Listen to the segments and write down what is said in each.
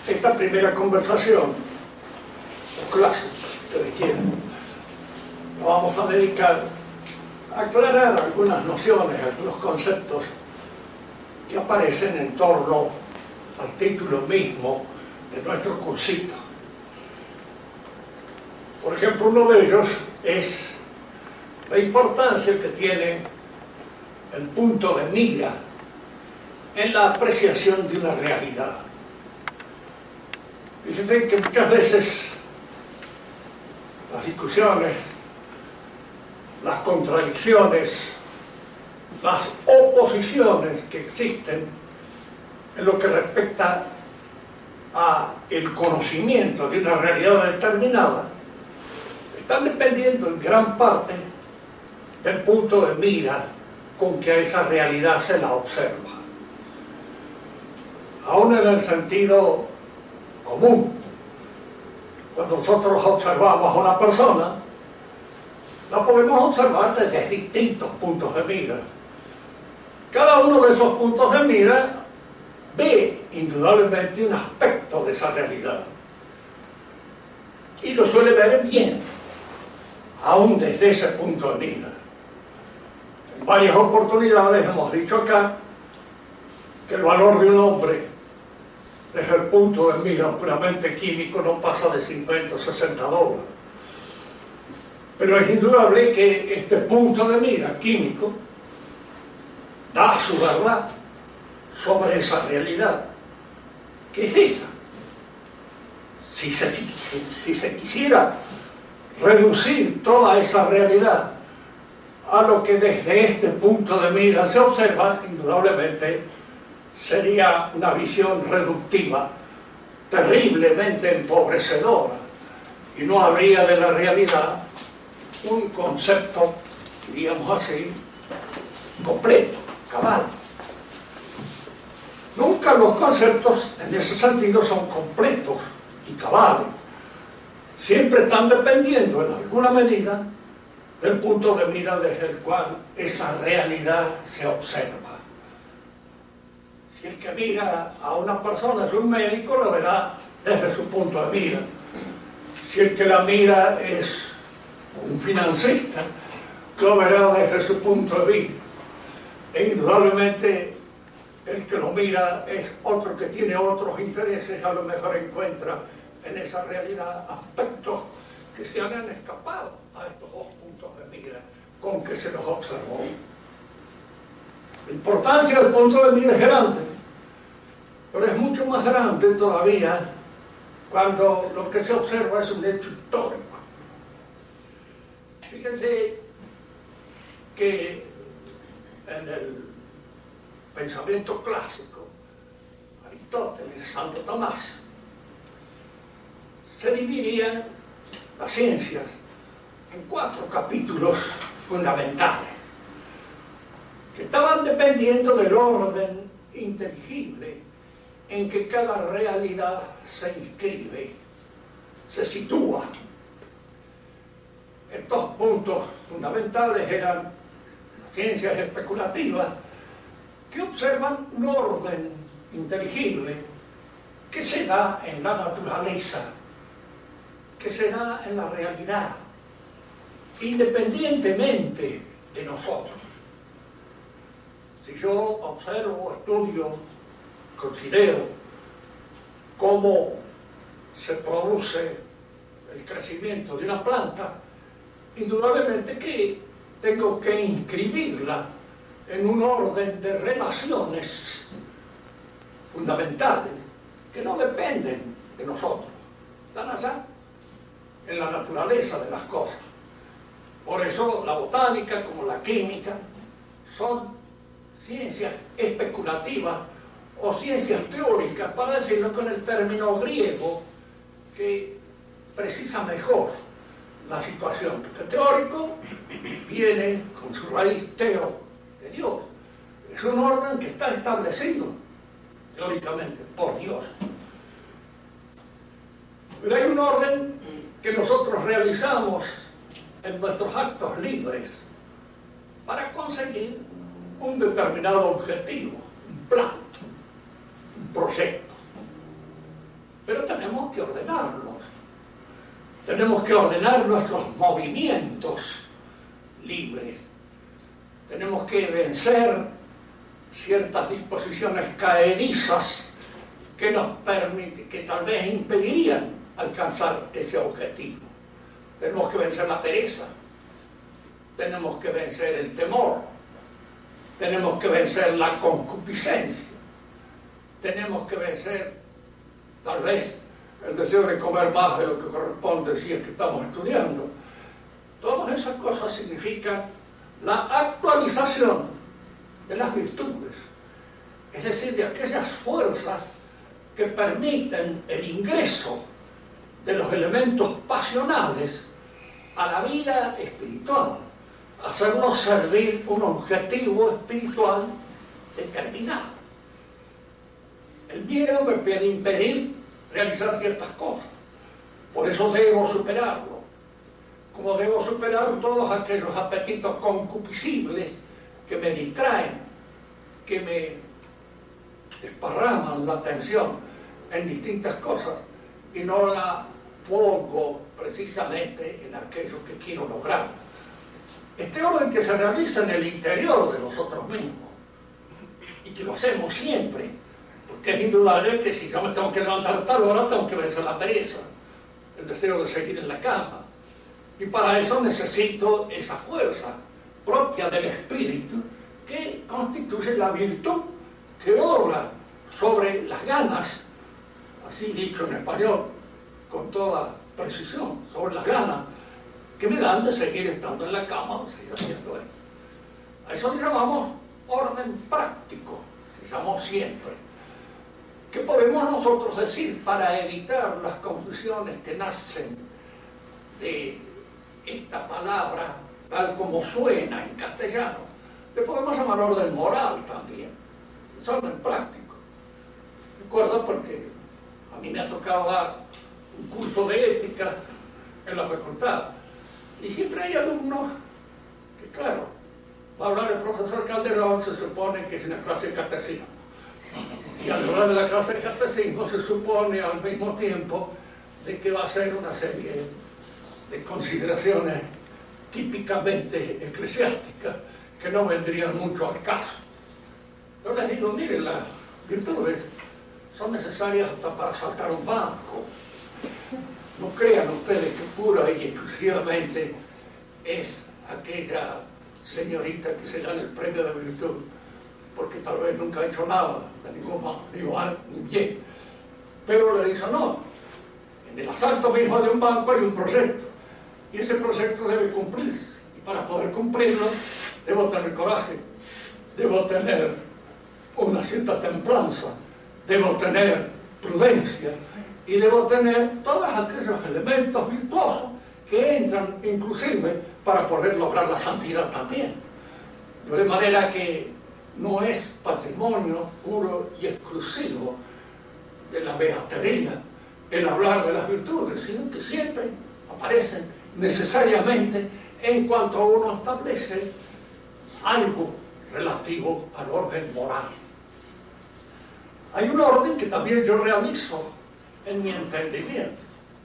esta primera conversación, o clase, si ustedes quieren, la vamos a dedicar a aclarar algunas nociones, algunos conceptos que aparecen en torno al título mismo de nuestro cursito. Por ejemplo, uno de ellos es la importancia que tiene el punto de mira en la apreciación de una realidad. Fíjense que muchas veces las discusiones, las contradicciones, las oposiciones que existen en lo que respecta a el conocimiento de una realidad determinada están dependiendo en gran parte del punto de mira con que a esa realidad se la observa. Aún en el sentido común, cuando nosotros observamos a una persona, la podemos observar desde distintos puntos de mira. Cada uno de esos puntos de mira ve indudablemente un aspecto de esa realidad y lo suele ver bien, aún desde ese punto de mira. En varias oportunidades hemos dicho acá que el valor de un hombre desde el punto de mira puramente químico no pasa de 50 o 60 dólares. Pero es indudable que este punto de mira químico da su verdad sobre esa realidad. ¿Qué es esa? Si se quisiera reducir toda esa realidad a lo que desde este punto de mira se observa, indudablemente sería una visión reductiva, terriblemente empobrecedora, y no habría de la realidad un concepto, diríamos así, completo, cabal. Nunca los conceptos en ese sentido son completos y cabales. Siempre están dependiendo en alguna medida del punto de mira desde el cual esa realidad se observa. Si el que mira a una persona es un médico, lo verá desde su punto de mira. Si el que la mira es un financista, lo verá desde su punto de vista. E indudablemente el que lo mira es otro que tiene otros intereses, a lo mejor encuentra en esa realidad aspectos que se han escapado a estos dos puntos de mira con que se los observó. La importancia del punto de mira es grande, pero es mucho más grande todavía cuando lo que se observa es un hecho histórico. Fíjense que en el pensamiento clásico, Aristóteles, Santo Tomás, se dividían las ciencias en 4 capítulos fundamentales que estaban dependiendo del orden inteligible en que cada realidad se inscribe, se sitúa. Estos puntos fundamentales eran las ciencias especulativas, que observan un orden inteligible que se da en la naturaleza, que se da en la realidad, independientemente de nosotros. Si yo observo, estudio, considero cómo se produce el crecimiento de una planta, indudablemente que tengo que inscribirla en un orden de relaciones fundamentales que no dependen de nosotros, están allá en la naturaleza de las cosas. Por eso la botánica como la química son ciencias especulativas o ciencias teóricas, para decirlo con el término griego que precisa mejor la situación, porque teórico viene con su raíz teo, de Dios. Es un orden que está establecido teóricamente por Dios. Pero hay un orden que nosotros realizamos en nuestros actos libres para conseguir un determinado objetivo, un plan, un proyecto. pero tenemos que ordenarlos. Tenemos que ordenar nuestros movimientos libres. Tenemos que vencer ciertas disposiciones caedizas que nos permiten, que tal vez impedirían alcanzar ese objetivo. Tenemos que vencer la pereza, tenemos que vencer el temor, tenemos que vencer la concupiscencia, tenemos que vencer tal vez el deseo de comer más de lo que corresponde si es que estamos estudiando. Todas esas cosas significan la actualización de las virtudes, es decir, de aquellas fuerzas que permiten el ingreso de los elementos pasionales a la vida espiritual, hacernos servir un objetivo espiritual determinado. El miedo me puede impedir realizar ciertas cosas, por eso debo superarlo, como debo superar todos aquellos apetitos concupiscibles que me distraen, que me desparraman la atención en distintas cosas y no la pongo precisamente en aquello que quiero lograr. Este orden que se realiza en el interior de nosotros mismos y que lo hacemos siempre, porque es indudable que si yo me tengo que levantar a tal hora, tengo que vencer la pereza, el deseo de seguir en la cama. Y para eso necesito esa fuerza propia del espíritu que constituye la virtud que obra sobre las ganas, así dicho en español, con toda precisión, sobre las ganas que me dan de seguir estando en la cama, de seguir haciendo esto. A eso le llamamos orden práctico, le llamamos siempre. ¿Qué podemos nosotros decir para evitar las confusiones que nacen de esta palabra tal como suena en castellano? Le podemos llamar orden moral también, es orden práctico. Recuerdo porque a mí me ha tocado dar un curso de ética en la facultad y siempre hay alumnos que, claro, va a hablar el profesor Calderón, se supone que es una clase de catecismo. Y al hablar de la clase de catecismo se supone al mismo tiempo de que va a ser una serie de consideraciones típicamente eclesiásticas que no vendrían mucho al caso. Entonces les digo, miren, las virtudes son necesarias hasta para saltar un banco. No crean ustedes que pura y exclusivamente es aquella señorita que se gana el premio de virtud porque tal vez nunca ha hecho nada, de ningún mal, ni mal, ni bien. Pero le dice, no, en el asalto mismo de un banco hay un proyecto, y ese proyecto debe cumplirse, y para poder cumplirlo debo tener coraje, debo tener una cierta templanza, debo tener prudencia, y debo tener todos aquellos elementos virtuosos que entran inclusive para poder lograr la santidad también. De manera que no es patrimonio puro y exclusivo de la beatería el hablar de las virtudes, sino que siempre aparecen necesariamente en cuanto uno establece algo relativo al orden moral. Hay un orden que también yo realizo en mi entendimiento,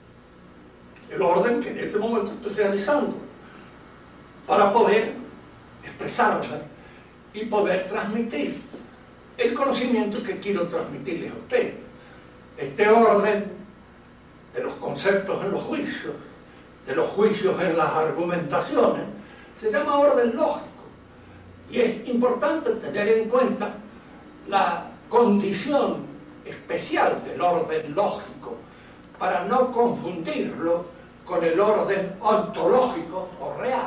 el orden que en este momento estoy realizando para poder expresarme y poder transmitir el conocimiento que quiero transmitirles a ustedes. Este orden de los conceptos en los juicios, de los juicios en las argumentaciones, se llama orden lógico. Y es importante tener en cuenta la condición especial del orden lógico para no confundirlo con el orden ontológico o real.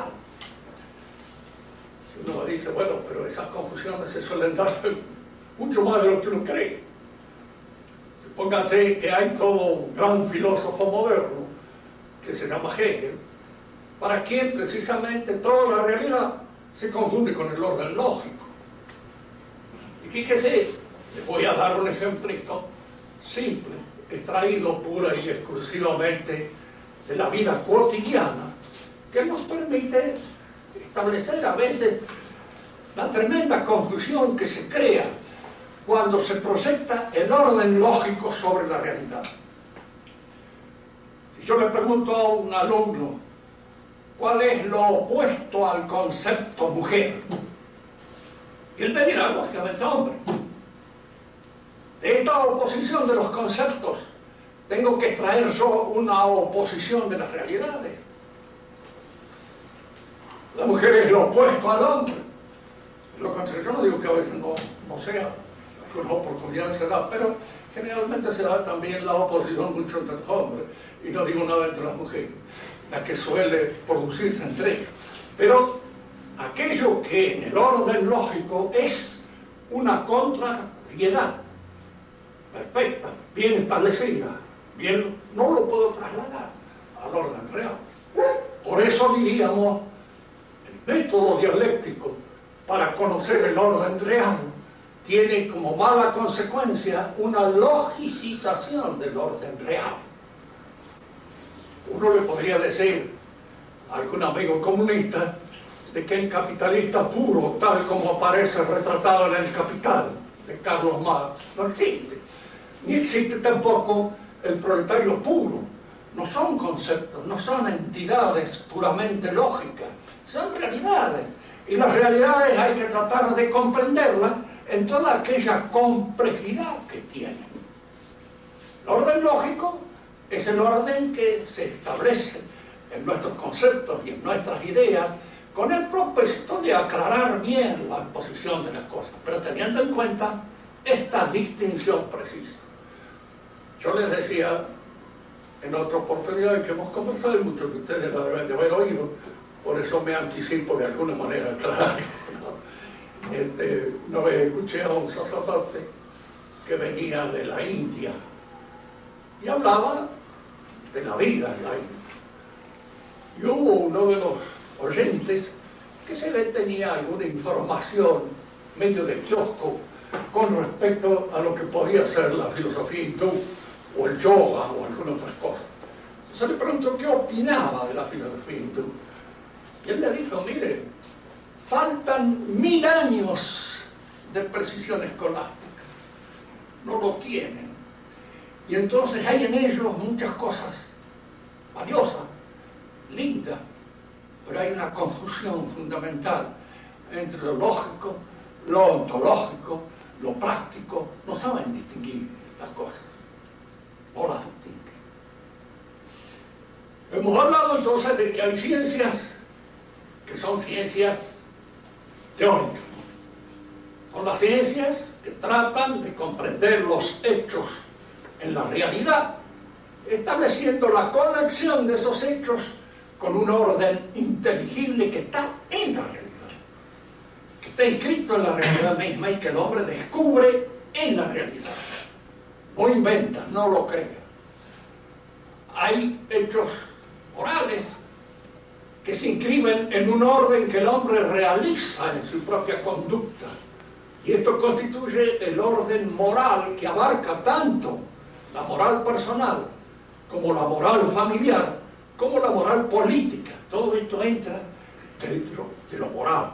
Uno dice, bueno, pero esas confusiones se suelen dar mucho más de lo que uno cree. Pónganse que hay todo un gran filósofo moderno que se llama Hegel, para quien precisamente toda la realidad se confunde con el orden lógico. Y fíjese, les voy a dar un ejemplito simple, extraído pura y exclusivamente de la vida cotidiana, que nos permite establecer a veces la tremenda confusión que se crea cuando se proyecta el orden lógico sobre la realidad. Yo le pregunto a un alumno, ¿cuál es lo opuesto al concepto mujer? Y él me dirá, lógicamente, hombre. De esta oposición de los conceptos, tengo que extraer yo una oposición de las realidades. La mujer es lo opuesto al hombre. Lo contrario, yo no digo que a veces no sea, algunas oportunidades se da, pero generalmente se da también la oposición mucho entre los hombres, y no digo nada entre las mujeres, la que suele producirse entre ellos. Pero aquello que en el orden lógico es una contrariedad perfecta, bien establecida, bien, no lo puedo trasladar al orden real. Por eso diríamos, el método dialéctico para conocer el orden real tiene como mala consecuencia una logicización del orden real. Uno le podría decir a algún amigo comunista de que el capitalista puro, tal como aparece retratado en El Capital de Carlos Marx, no existe. Ni existe tampoco el proletario puro. No son conceptos, no son entidades puramente lógicas, son realidades. Y las realidades hay que tratar de comprenderlas en toda aquella complejidad que tienen. El orden lógico es el orden que se establece en nuestros conceptos y en nuestras ideas con el propósito de aclarar bien la posición de las cosas, pero teniendo en cuenta esta distinción precisa. Yo les decía en otra oportunidad en que hemos conversado, y muchos de ustedes la deben de haber oído, por eso me anticipo de alguna manera, claro. Una vez escuché a un sacerdote que venía de la India y hablaba de la vida en la India. Y hubo uno de los oyentes que se le tenía alguna información medio de kiosco con respecto a lo que podía ser la filosofía hindú o el yoga o alguna otra cosa. Se le preguntó qué opinaba de la filosofía hindú. Y él le dijo, mire, faltan 1000 años de precisión escolástica. No lo tienen. Y entonces hay en ellos muchas cosas valiosas, lindas, pero hay una confusión fundamental entre lo lógico, lo ontológico, lo práctico. No saben distinguir estas cosas. No las distinguen. Hemos hablado entonces de que hay ciencias que son ciencias teóricas. Son las ciencias que tratan de comprender los hechos en la realidad, estableciendo la conexión de esos hechos con un orden inteligible que está en la realidad, que está inscrito en la realidad misma y que el hombre descubre en la realidad. No inventa, no lo crea. Hay hechos morales que se inscriben en un orden que el hombre realiza en su propia conducta. Y esto constituye el orden moral que abarca tanto la moral personal como la moral familiar, como la moral política. Todo esto entra dentro de lo moral.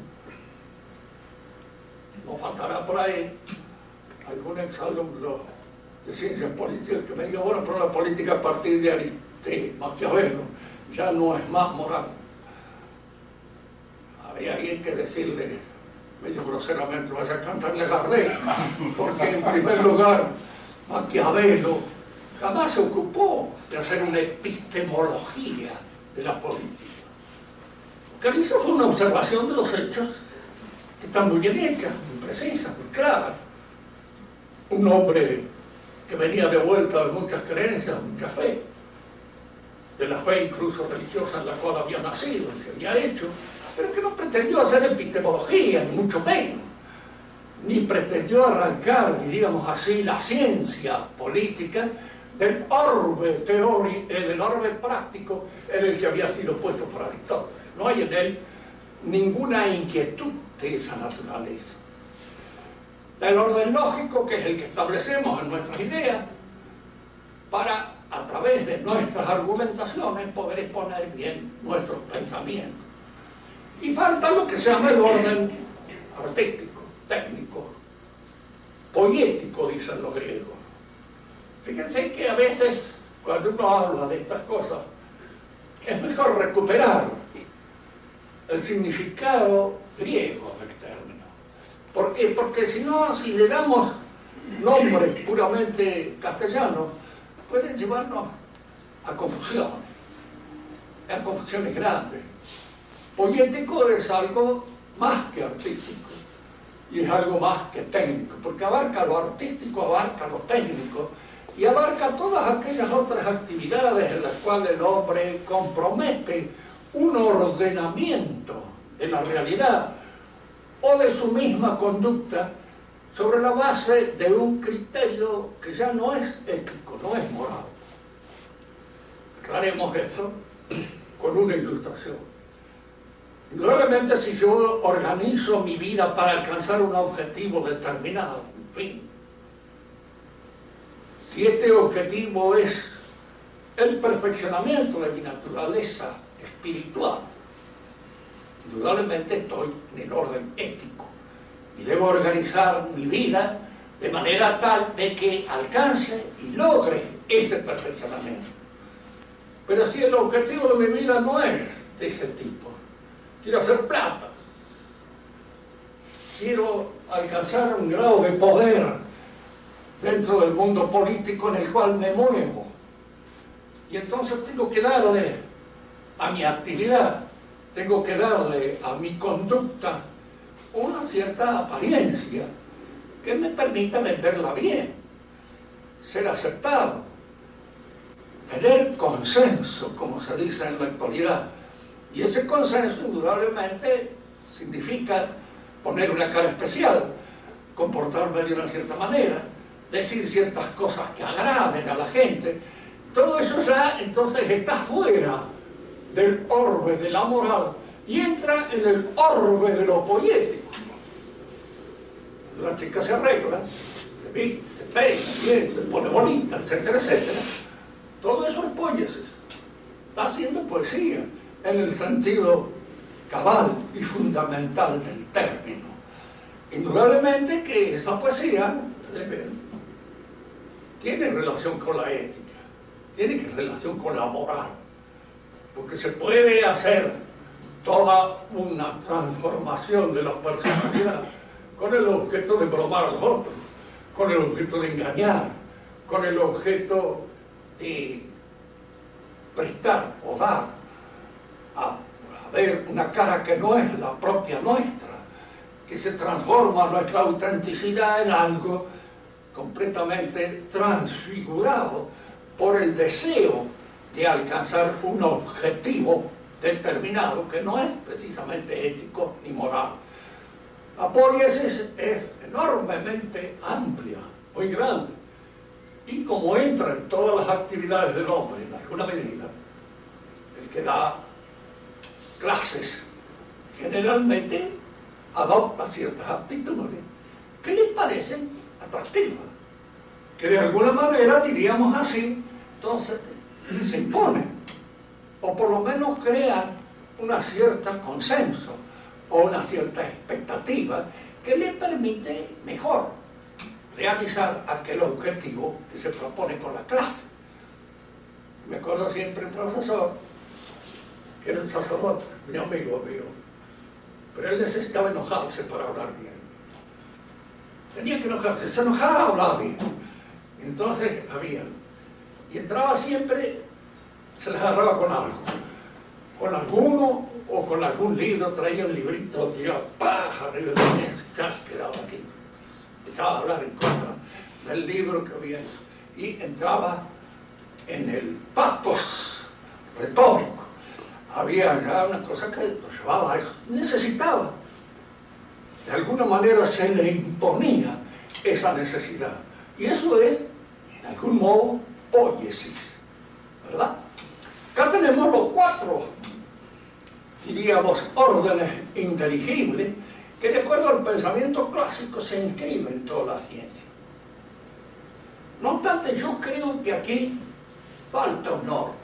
No faltará por ahí algún exalumno de ciencias políticas que me diga, bueno, pero la política a partir de Maquiavelo ya no es más moral. Habría alguien que decirle medio groseramente, vaya a cantarle Gardel, porque en primer lugar Maquiavelo jamás se ocupó de hacer una epistemología de la política. Lo que hizo fue una observación de los hechos que están muy bien hechas, muy precisas, muy claras. Un hombre que venía de vuelta de muchas creencias, mucha fe, de la fe incluso religiosa en la cual había nacido y se había hecho, pero que no pretendió hacer epistemología, ni mucho menos, ni pretendió arrancar, diríamos así, la ciencia política del orbe teórico, del orbe práctico en el que había sido puesto por Aristóteles. No hay en él ninguna inquietud de esa naturaleza. Del orden lógico, que es el que establecemos en nuestras ideas, para, a través de nuestras argumentaciones, poder exponer bien nuestros pensamientos. Y falta lo que se llama el orden artístico, técnico, poético, dicen los griegos. Fíjense que a veces cuando uno habla de estas cosas, es mejor recuperar el significado griego del término. ¿Por qué? Porque si no, si le damos nombres puramente castellanos, pueden llevarnos a confusiones grandes. Poético es algo más que artístico y es algo más que técnico, porque abarca lo artístico, abarca lo técnico y abarca todas aquellas otras actividades en las cuales el hombre compromete un ordenamiento de la realidad o de su misma conducta sobre la base de un criterio que ya no es ético, no es moral. Aclaremos esto con una ilustración. Indudablemente, si yo organizo mi vida para alcanzar un objetivo determinado, en fin, si este objetivo es el perfeccionamiento de mi naturaleza espiritual, indudablemente estoy en el orden ético y debo organizar mi vida de manera tal de que alcance y logre ese perfeccionamiento. Pero si el objetivo de mi vida no es de ese tipo, quiero hacer plata, quiero alcanzar un grado de poder dentro del mundo político en el cual me muevo, y entonces tengo que darle a mi actividad, tengo que darle a mi conducta una cierta apariencia que me permita venderla bien, ser aceptado, tener consenso, como se dice en la actualidad. Y ese consenso indudablemente significa poner una cara especial, comportarme de una cierta manera, decir ciertas cosas que agraden a la gente. Todo eso ya entonces está fuera del orbe de la moral y entra en el orbe de lo poético. La chica se arregla, se viste, se peina, bien, se pone bonita, etcétera, etcétera. Todo eso es poiesis. Está haciendo poesía en el sentido cabal y fundamental del término. Indudablemente que esa poesía tiene relación con la ética, tiene relación con la moral, porque se puede hacer toda una transformación de la personalidad con el objeto de bromar a los otros, con el objeto de engañar, con el objeto de prestar o dar a ver una cara que no es la propia nuestra, que se transforma nuestra autenticidad en algo completamente transfigurado por el deseo de alcanzar un objetivo determinado que no es precisamente ético ni moral. La poiesis es enormemente amplia, muy grande, y como entra en todas las actividades del hombre en alguna medida, el que da clases generalmente adopta ciertas actitudes que le parecen atractivas, que de alguna manera, diríamos así, entonces se imponen, o por lo menos crean una cierta consenso o una cierta expectativa que le permite mejor realizar aquel objetivo que se propone con la clase. Me acuerdo siempre un profesor, que era un sacerdote, mi amigo mío, pero él necesitaba enojarse para hablar bien. Tenía que enojarse, se enojaba, hablaba bien. Entonces y entraba siempre, se les agarraba con algo, con alguno o con algún libro, traía un librito, tiraba paja arriba de la mesa, ya quedaba aquí. Empezaba a hablar en contra del libro que había, y entraba en el patos retórico. Había ya una cosa que lo llevaba a eso. Necesitaba. De alguna manera se le imponía esa necesidad. Y eso es, en algún modo, poiesis, ¿verdad? Acá tenemos los 4, diríamos, órdenes inteligibles que, de acuerdo al pensamiento clásico, se inscriben en toda la ciencia. No obstante, yo creo que aquí falta un orden.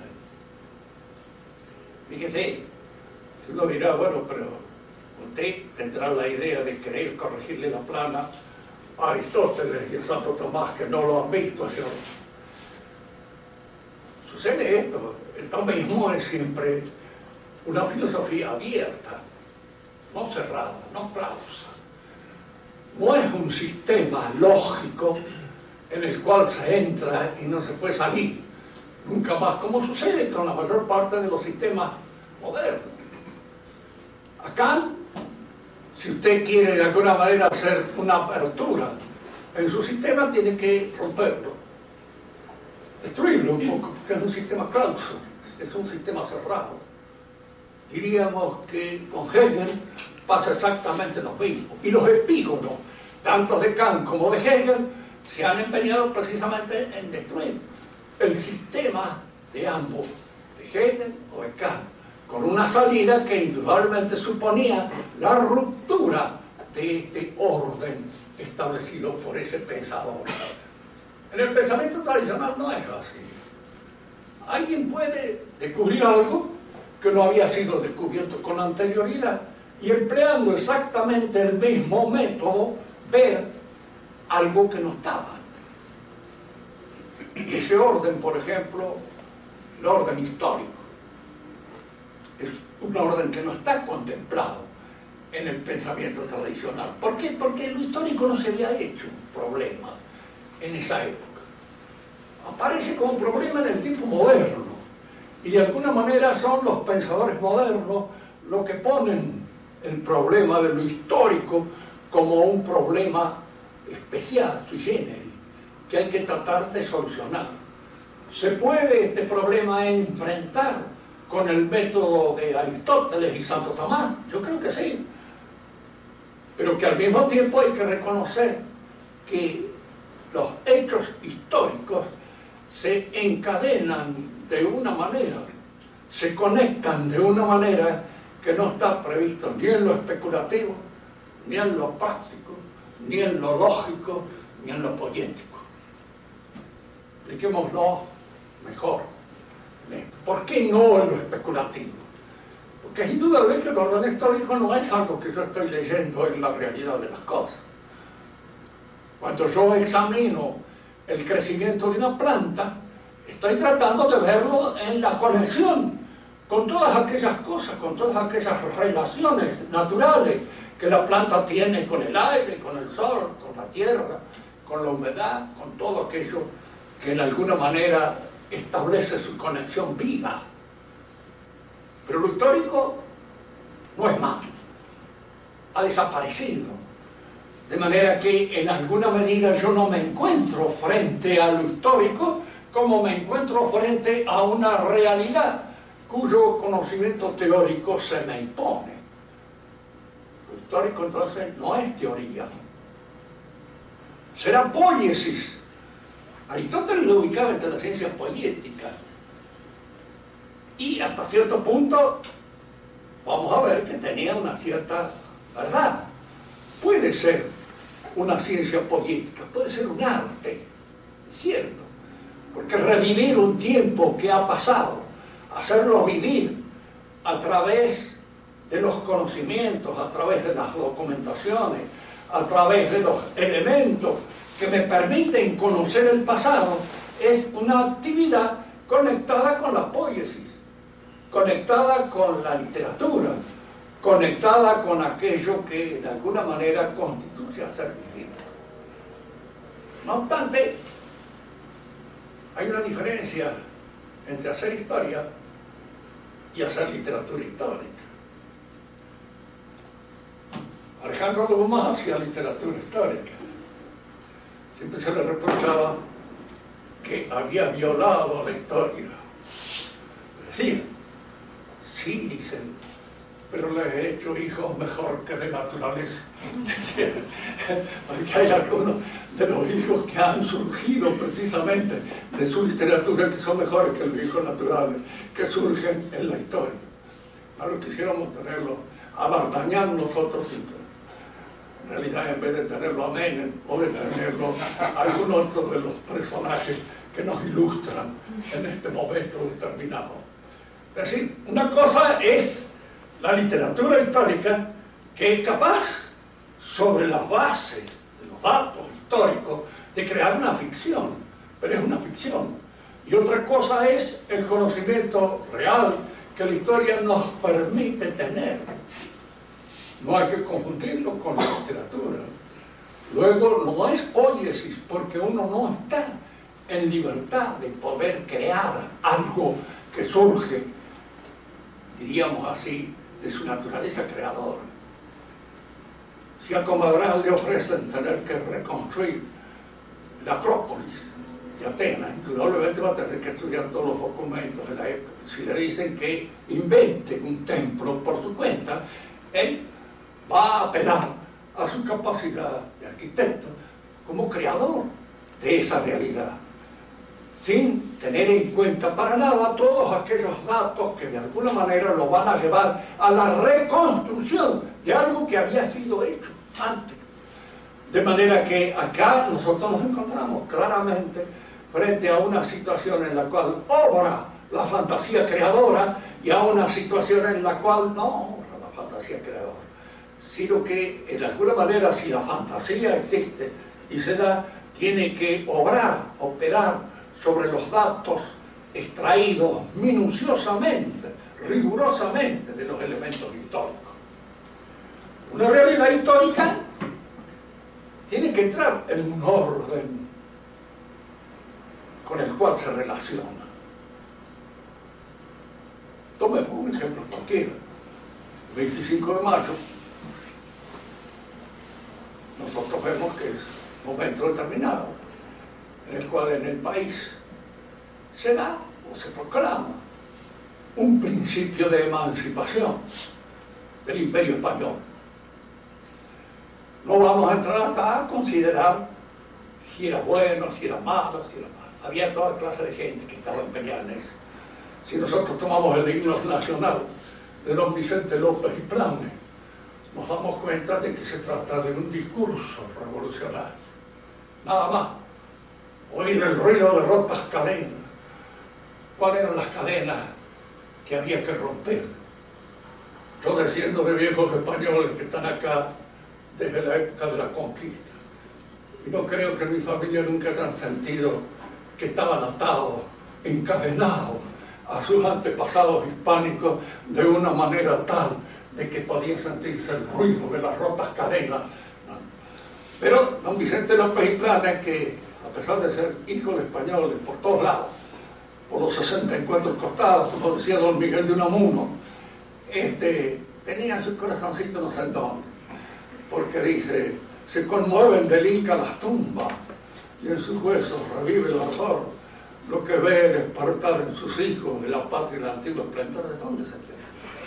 Fíjese, si uno dirá, bueno, pero usted tendrá la idea de querer corregirle la plana a Aristóteles y a Santo Tomás, que no lo han visto, sucede esto, el tomismo es siempre una filosofía abierta, no cerrada, no clausa. No es un sistema lógico en el cual se entra y no se puede salir nunca más, como sucede con la mayor parte de los sistemas modernos. Acá, si usted quiere de alguna manera hacer una apertura en su sistema, tiene que romperlo, destruirlo un poco, porque es un sistema clauso, es un sistema cerrado. Diríamos que con Hegel pasa exactamente lo mismo. Y los epígonos, tanto de Kant como de Hegel, se han empeñado precisamente en destruir el sistema de ambos, de Hegel o de Kant, con una salida que indudablemente suponía la ruptura de este orden establecido por ese pensador. En el pensamiento tradicional no es así. Alguien puede descubrir algo que no había sido descubierto con anterioridad y empleando exactamente el mismo método ver algo que no estaba. Ese orden, por ejemplo, el orden histórico, es un orden que no está contemplado en el pensamiento tradicional. ¿Por qué? Porque lo histórico no se había hecho un problema en esa época. Aparece como un problema en el tiempo moderno. Y de alguna manera son los pensadores modernos los que ponen el problema de lo histórico como un problema especial, sui generis, que hay que tratar de solucionar. ¿Se puede este problema enfrentar con el método de Aristóteles y Santo Tomás? Yo creo que sí. Pero que al mismo tiempo hay que reconocer que los hechos históricos se encadenan de una manera, se conectan de una manera que no está previsto ni en lo especulativo, ni en lo práctico, ni en lo lógico, ni en lo poético. Expliquémoslo mejor. ¿Por qué no en lo especulativo? Porque es indudable que el orden histórico no es algo que yo estoy leyendo en la realidad de las cosas. Cuando yo examino el crecimiento de una planta, estoy tratando de verlo en la conexión con todas aquellas cosas, con todas aquellas relaciones naturales que la planta tiene con el aire, con el sol, con la tierra, con la humedad, con todo aquello que en alguna manera establece su conexión viva. Pero lo histórico no es más, ha desaparecido. De manera que en alguna medida yo no me encuentro frente a lo histórico como me encuentro frente a una realidad cuyo conocimiento teórico se me impone. Lo histórico entonces no es teoría, será poiesis. Aristóteles lo ubicaba entre las ciencias poéticas y hasta cierto punto vamos a ver que tenía una cierta verdad. Puede ser una ciencia poética, puede ser un arte, es cierto, porque revivir un tiempo que ha pasado, hacerlo vivir a través de los conocimientos, a través de las documentaciones, a través de los elementos que me permiten conocer el pasado, es una actividad conectada con la poiesis, conectada con la literatura, conectada con aquello que de alguna manera constituye hacer vivir. No obstante, hay una diferencia entre hacer historia y hacer literatura histórica. Alejandro Dumas hacía literatura histórica. Siempre se le reprochaba que había violado la historia. Decía, sí, dicen, pero les he hecho hijos mejor que de naturaleza. Decía, porque hay algunos de los hijos que han surgido precisamente de su literatura que son mejores que los hijos naturales, que surgen en la historia. Ahora quisiéramos tenerlo a D'Artagnan nosotros, en realidad en vez de tenerlo a Menem o de tenerlo a algún otro de los personajes que nos ilustran en este momento determinado. Es decir, una cosa es la literatura histórica que es capaz, sobre las bases de los datos históricos, de crear una ficción, pero es una ficción. Y otra cosa es el conocimiento real que la historia nos permite tener. No hay que confundirlo con la literatura. Luego, no es poiesis, porque uno no está en libertad de poder crear algo que surge, diríamos así, de su naturaleza creadora. Si a Comadral le ofrecen tener que reconstruir la Acrópolis de Atenas, indudablemente va a tener que estudiar todos los documentos de la época. Si le dicen que invente un templo por su cuenta, él va a apelar a su capacidad de arquitecto como creador de esa realidad, sin tener en cuenta para nada todos aquellos datos que de alguna manera lo van a llevar a la reconstrucción de algo que había sido hecho antes. De manera que acá nosotros nos encontramos claramente frente a una situación en la cual obra la fantasía creadora y a una situación en la cual no obra la fantasía creadora, sino que en alguna manera, si la fantasía existe y se da, tiene que obrar, operar sobre los datos extraídos minuciosamente, rigurosamente de los elementos históricos. Una realidad histórica tiene que entrar en un orden con el cual se relaciona. Tomemos un ejemplo cualquiera. El 25 de mayo, nosotros vemos que es un momento determinado en el cual en el país se da o se proclama un principio de emancipación del Imperio Español. No vamos a entrar hasta a considerar si era bueno, si era malo, si era malo. Había toda clase de gente que estaba empeñada en eso. Si nosotros tomamos el himno nacional de don Vicente López y Planes, nos damos cuenta de que se trata de un discurso revolucionario. Nada más. Oír el ruido de rotas cadenas. ¿Cuáles eran las cadenas que había que romper? Yo desciendo de viejos españoles que están acá desde la época de la conquista. Y no creo que en mi familia nunca hayan sentido que estaban atados, encadenados a sus antepasados hispánicos de una manera tal de que podían sentirse el ruido de las rotas cadenas. Pero don Vicente López y Planes, que a pesar de ser hijo de españoles por todos lados, por los 64 costados, como decía don Miguel de Unamuno, tenía su corazoncito no sé en dónde, porque dice, se conmueven del Inca las tumbas y en sus huesos revive el ardor, lo que ve despertar en sus hijos de la patria y el antiguo esplendor. ¿De dónde se tiene?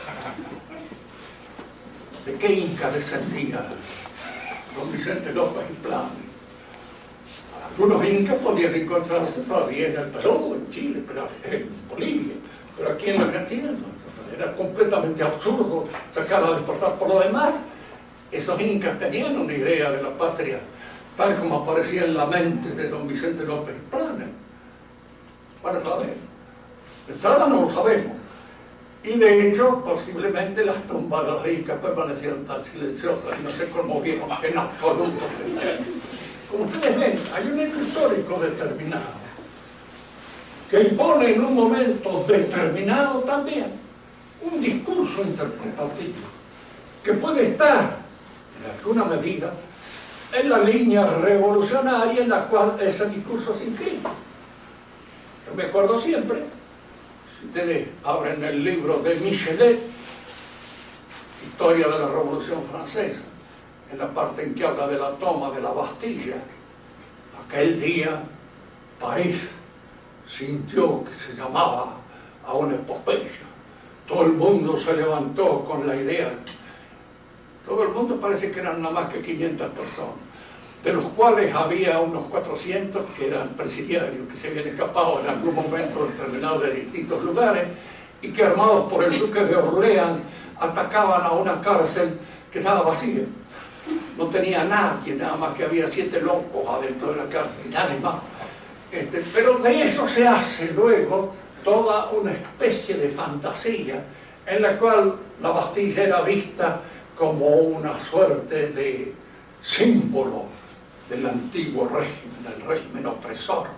¿De qué Inca descendía don Vicente López y Planes? Algunos incas podían encontrarse todavía en el Perú, en Chile, pero en Bolivia, pero aquí en la Argentina no, era completamente absurdo sacar a despertar. Por lo demás, esos incas tenían una idea de la patria tal como aparecía en la mente de don Vicente López y Planes. Para saber, de entrada no lo sabemos, y de hecho posiblemente las tumbas de los incas permanecieron tan silenciosas y no se conmovieron en absoluto. Como ustedes ven, hay un hecho histórico determinado que impone en un momento determinado también un discurso interpretativo que puede estar en alguna medida en la línea revolucionaria en la cual ese discurso se inscribe. Yo me acuerdo siempre, si ustedes abren el libro de Michelet, Historia de la Revolución Francesa, en la parte en que habla de la toma de la Bastilla, aquel día París sintió que se llamaba a una epopeya. Todo el mundo se levantó con la idea. Todo el mundo parece que eran nada más que 500 personas, de los cuales había unos 400 que eran presidiarios, que se habían escapado en algún momento determinado de distintos lugares y que, armados por el duque de Orleans, atacaban a una cárcel que estaba vacía. No tenía nadie, nada más que había 7 locos adentro de la cárcel, nadie más. Pero de eso se hace luego toda una especie de fantasía en la cual la Bastilla era vista como una suerte de símbolo del antiguo régimen, del régimen opresor,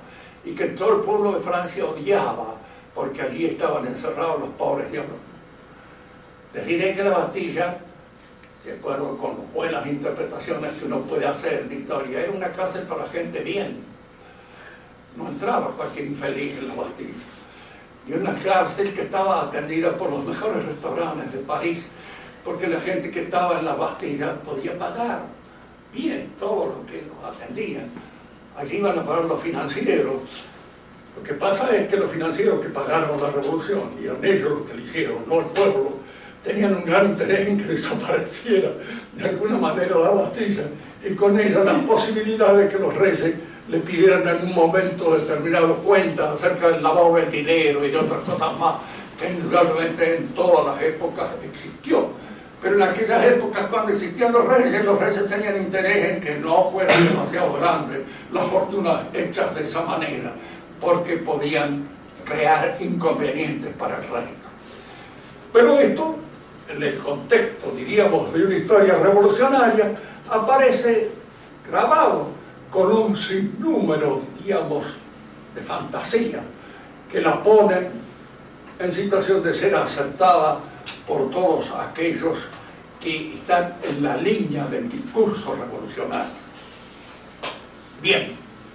y que todo el pueblo de Francia odiaba, porque allí estaban encerrados los pobres diablos. Les diré que la Bastilla, de acuerdo con las buenas interpretaciones que uno puede hacer en la historia, era una cárcel para gente bien. No entraba cualquier infeliz en la Bastilla. Y una cárcel que estaba atendida por los mejores restaurantes de París, porque la gente que estaba en la Bastilla podía pagar bien todo lo que los atendían. Allí iban a pagar los financieros. Lo que pasa es que los financieros que pagaron la revolución, y eran ellos los que lo hicieron, no el pueblo, tenían un gran interés en que desapareciera de alguna manera la Bastilla, y con ella la posibilidad de que los reyes le pidieran en un momento determinado cuentas acerca del lavado del dinero y de otras cosas más, que indudablemente en todas las épocas existió. Pero en aquellas épocas, cuando existían los reyes tenían interés en que no fueran demasiado grandes las fortunas hechas de esa manera, porque podían crear inconvenientes para el reino. Pero esto, en el contexto, diríamos, de una historia revolucionaria, aparece grabado con un sinnúmero, digamos, de fantasía, que la ponen en situación de ser aceptada por todos aquellos que están en la línea del discurso revolucionario. Bien,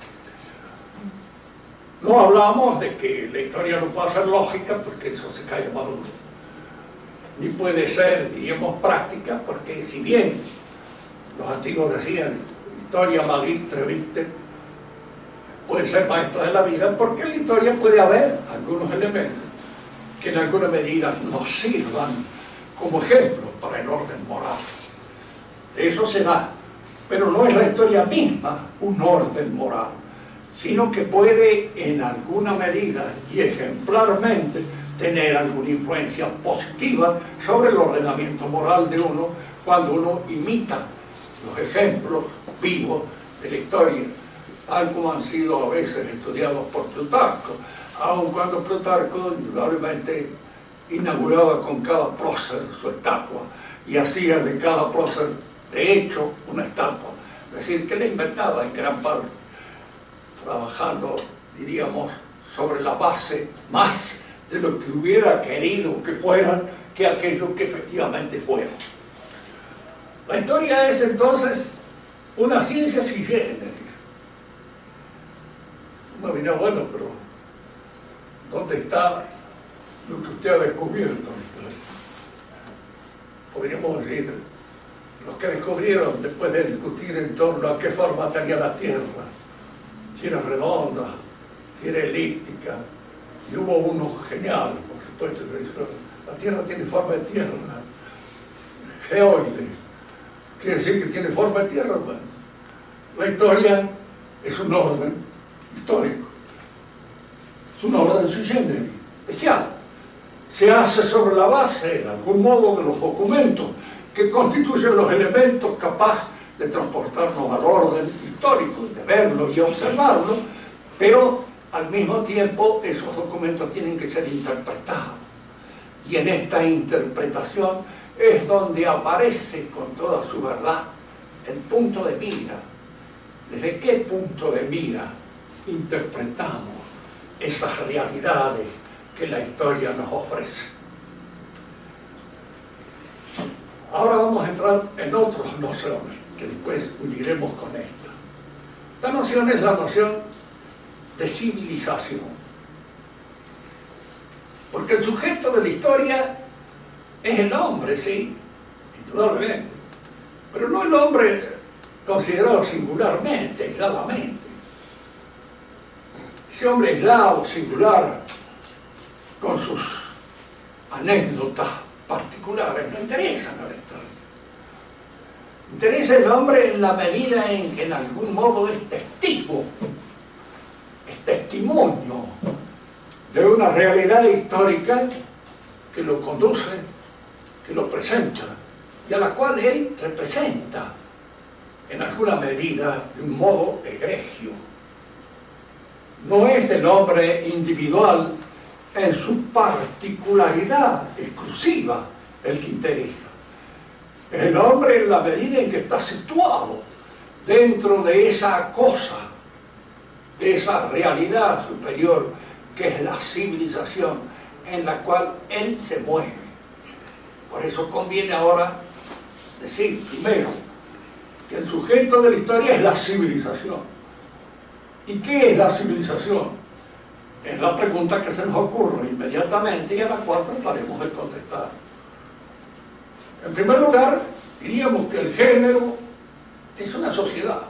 no hablamos de que la historia no pueda ser lógica, porque eso se cae maduro, ni puede ser, diríamos, práctica, porque si bien los antiguos decían historia magistra vitae, puede ser maestra de la vida, porque en la historia puede haber algunos elementos que en alguna medida nos sirvan como ejemplo para el orden moral. De eso se da, pero no es la historia misma un orden moral, sino que puede en alguna medida y ejemplarmente tener alguna influencia positiva sobre el ordenamiento moral de uno cuando uno imita los ejemplos vivos de la historia, tal como han sido a veces estudiados por Plutarco, aun cuando Plutarco indudablemente inauguraba con cada prócer su estatua y hacía de cada prócer, de hecho, una estatua. Es decir, que le inventaba en gran parte, trabajando, diríamos, sobre la base más de lo que hubiera querido que fueran que aquello que efectivamente fueron. La historia es entonces una ciencia sui generis. Uno dirá, bueno, pero ¿dónde está lo que usted ha descubierto? Podríamos decir, los que descubrieron después de discutir en torno a qué forma tenía la Tierra, si era redonda, si era elíptica, y hubo uno genial, por supuesto, que dijo, la Tierra tiene forma de tierra, geoide, quiere decir que tiene forma de tierra. Bueno, la historia es un orden histórico, es un orden sui generis, especial. Se hace sobre la base, de algún modo, de los documentos que constituyen los elementos capaces de transportarnos al orden histórico, de verlo y observarlo, pero al mismo tiempo esos documentos tienen que ser interpretados. Y en esta interpretación es donde aparece con toda su verdad el punto de mira. ¿Desde qué punto de mira interpretamos esas realidades que la historia nos ofrece? Ahora vamos a entrar en otras nociones que después uniremos con esta. Esta noción es la noción de civilización, porque el sujeto de la historia es el hombre, sí, indudablemente, pero no el hombre considerado singularmente, aisladamente. Ese hombre aislado, singular, con sus anécdotas particulares, no interesan a la historia. Interesa el hombre en la medida en que en algún modo es testigo, es testimonio de una realidad histórica que lo conduce, que lo presenta y a la cual él representa en alguna medida de un modo egregio. No es el hombre individual en su particularidad exclusiva el que interesa. Es el hombre en la medida en que está situado dentro de esa cosa de esa realidad superior que es la civilización en la cual él se mueve. Por eso conviene ahora decir primero que el sujeto de la historia es la civilización. ¿Y qué es la civilización? Es la pregunta que se nos ocurre inmediatamente y a la cual trataremos de contestar. En primer lugar, diríamos que el género es una sociedad.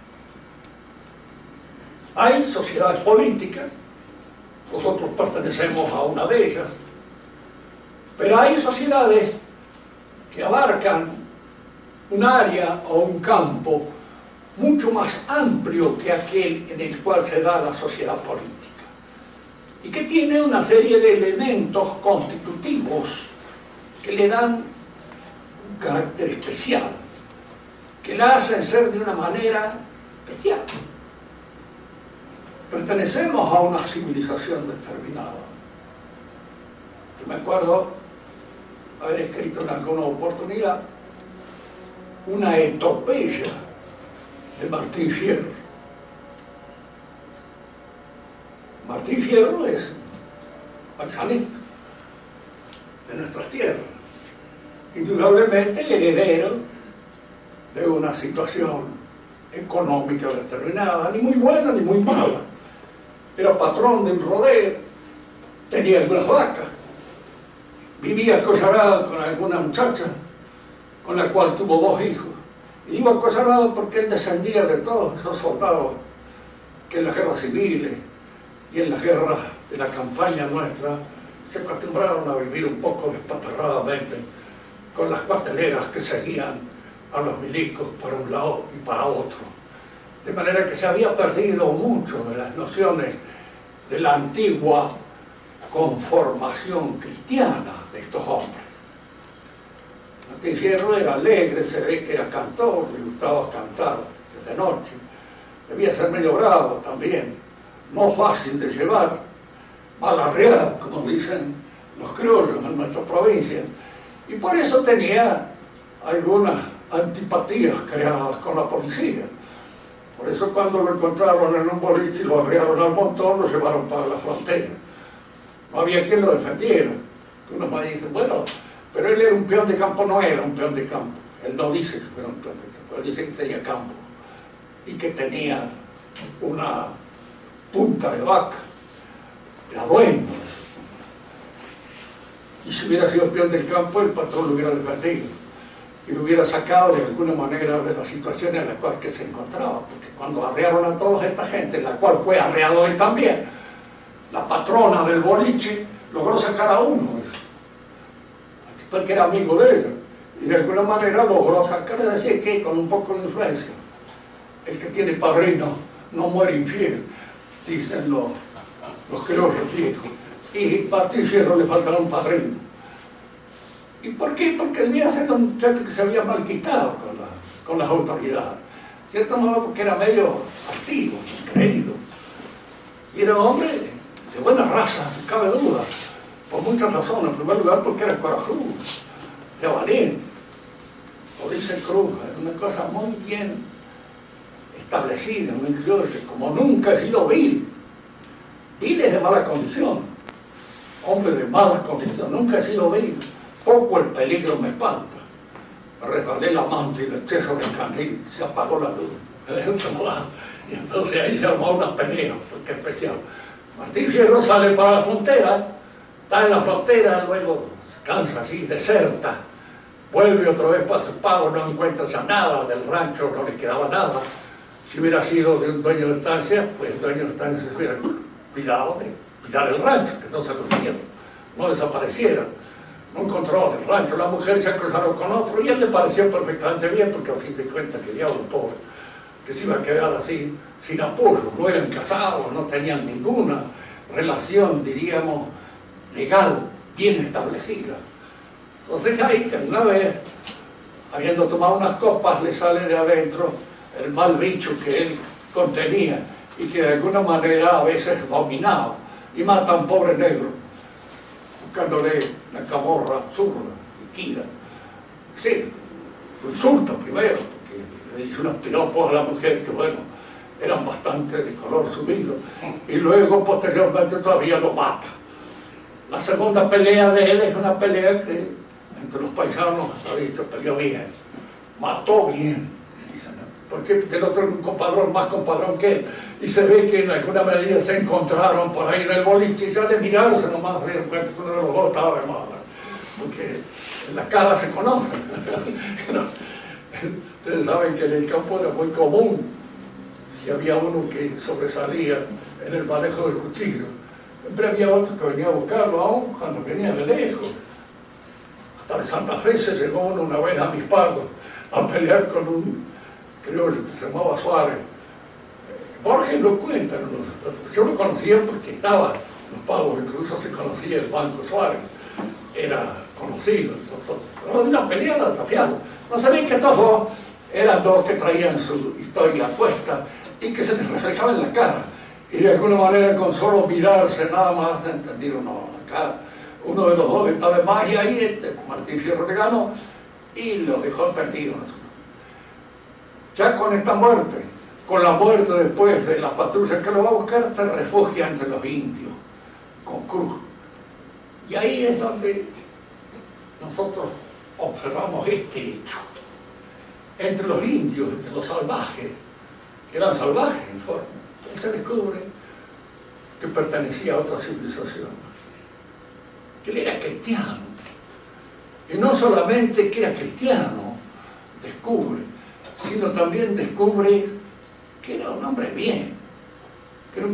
Hay sociedades políticas, nosotros pertenecemos a una de ellas, pero hay sociedades que abarcan un área o un campo mucho más amplio que aquel en el cual se da la sociedad política y que tiene una serie de elementos constitutivos que le dan un carácter especial, que la hacen ser de una manera especial. Pertenecemos a una civilización determinada. Yo me acuerdo haber escrito en alguna oportunidad una epopeya de Martín Fierro. Martín Fierro es paisanito de nuestras tierras, indudablemente heredero de una situación económica determinada, ni muy buena ni muy mala. Era patrón de un rodeo, tenía algunas vacas, vivía acosarado con alguna muchacha con la cual tuvo 2 hijos. Y digo acosarado porque él descendía de todos esos soldados que en las guerras civiles y en las guerras de la campaña nuestra se acostumbraron a vivir un poco despatarradamente con las cuarteleras que seguían a los milicos para un lado y para otro. De manera que se había perdido mucho de las nociones de la antigua conformación cristiana de estos hombres. Martín Fierro era alegre, se ve que era cantor, le gustaba cantar de noche. Debía ser medio bravo también, no fácil de llevar, malarrear, como dicen los criollos en nuestra provincia. Y por eso tenía algunas antipatías creadas con la policía. Por eso cuando lo encontraron en un boliche y lo arrearon al montón, lo llevaron para la frontera. No había quien lo defendiera. Unos me dicen, bueno, pero él era un peón de campo. No era un peón de campo. Él no dice que era un peón de campo, él dice que tenía campo y que tenía una punta de vaca. Era dueño. Y si hubiera sido peón del campo, el patrón lo hubiera defendido y lo hubiera sacado de alguna manera de la situación en la cual que se encontraba, porque cuando arrearon a toda esta gente, en la cual fue arreado él también, la patrona del boliche logró sacar a uno, porque era amigo de ella, y de alguna manera logró sacar, es decir, que con un poco de influencia, el que tiene padrino no muere infiel, dicen los criollos viejos, y Martín Fierro le faltará un padrino. ¿Y por qué? Porque debía ser un muchacho que se había malquistado con las autoridades. De cierto modo porque era medio activo, creído. Y era un hombre de buena raza, no cabe duda, por muchas razones. En primer lugar porque era corajudo, era valiente. Como dice Cruz, era una cosa muy bien establecida, muy criolla, como nunca he sido vil. Vil es de mala condición, hombre de mala condición, nunca he sido vil. Poco el peligro me espanta. Me resbalé la manta y le eché sobre el candil, se apagó la luz. Y entonces ahí se armó una pelea, porque especial. Martín Fierro sale para la frontera, está en la frontera, luego se cansa así, deserta, vuelve otra vez para su pago, no encuentra ya nada del rancho, no le quedaba nada. Si hubiera sido de un dueño de estancia, pues el dueño de estancia se hubiera cuidado de cuidar el rancho, que no se lo hicieron, no desapareciera. No encontró el rancho, la mujer se acusaron con otro y a él le pareció perfectamente bien porque a fin de cuentas que diablo pobre, que se iba a quedar así sin apoyo, no eran casados, no tenían ninguna relación, diríamos, legal, bien establecida. Entonces ahí que una vez, habiendo tomado unas copas, le sale de adentro el mal bicho que él contenía y que de alguna manera a veces dominaba y mata a un pobre negro buscándole la camorra zurda y quira. Sí, lo insulta primero, porque le dice unos piropos a la mujer que, bueno, eran bastante de color subido, y luego posteriormente todavía lo mata. La segunda pelea de él es una pelea que entre los paisanos, ha dicho, peleó bien, mató bien. ¿Por qué? Porque el otro era un compadrón, más compadrón que él, y se ve que en alguna medida se encontraron por ahí en el boliche, y ya de mirarse nomás se dieron cuenta que uno de los dos estaba de moda, porque en la cara se conocen. Ustedes saben que en el campo era muy común, si había uno que sobresalía en el manejo del cuchillo, siempre había otro que venía a buscarlo, aún cuando venía de lejos. Hasta de Santa Fe se llegó uno una vez a Mis Pagos a pelear con un criollo que se llamaba Suárez. Borges lo cuenta, yo lo conocía porque estaba en Los Pagos, incluso se conocía el Banco Suárez, era conocido, de una pelea la desafiaron. No sabían que estos dos eran dos que traían su historia puesta y que se les reflejaba en la cara, y de alguna manera con solo mirarse nada más entendieron, no, acá uno de los dos estaba de más, y ahí Martín Fierro le ganó y lo dejó perdido. Ya con esta muerte, con la muerte después de la patrulla que lo va a buscar, se refugia entre los indios con Cruz, y ahí es donde nosotros observamos este hecho entre los indios, entre los salvajes, que eran salvajes en forma. Él se descubre que pertenecía a otra civilización, que él era cristiano, y no solamente que era cristiano descubre, sino también descubre que era un hombre bien, que era un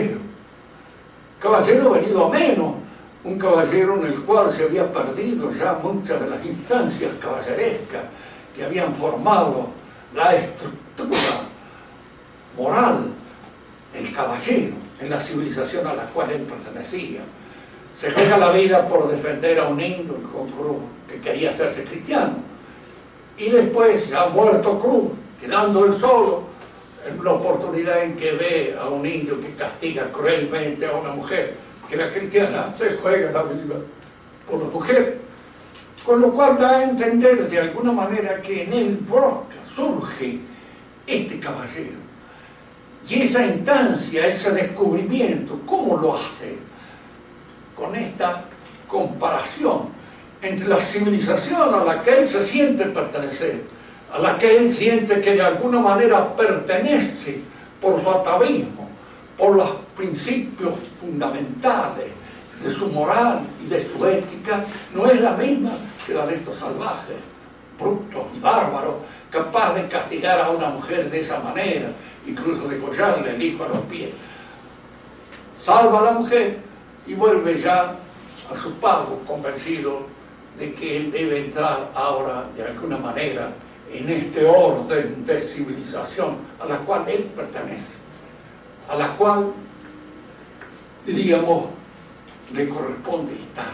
caballero venido a menos, un caballero en el cual se había perdido ya muchas de las instancias caballerescas que habían formado la estructura moral del caballero en la civilización a la cual él pertenecía. Se juega la vida por defender a un indio con Cruz que quería hacerse cristiano, y después, ya muerto Cruz, quedando él solo, en una oportunidad en que ve a un indio que castiga cruelmente a una mujer que era cristiana, se juega la vida por la mujer, con lo cual da a entender de alguna manera que en él surge este caballero, y esa instancia, ese descubrimiento, ¿cómo lo hace? Con esta comparación entre la civilización a la que él se siente pertenecer, a la que él siente que de alguna manera pertenece por su atavismo, por los principios fundamentales de su moral y de su ética, no es la misma que la de estos salvajes, brutos y bárbaros, capaz de castigar a una mujer de esa manera, incluso de collarle el hijo a los pies. Salva a la mujer y vuelve ya a su pago, convencido de que él debe entrar ahora de alguna manera en este orden de civilización a la cual él pertenece, a la cual, diríamos, le corresponde estar.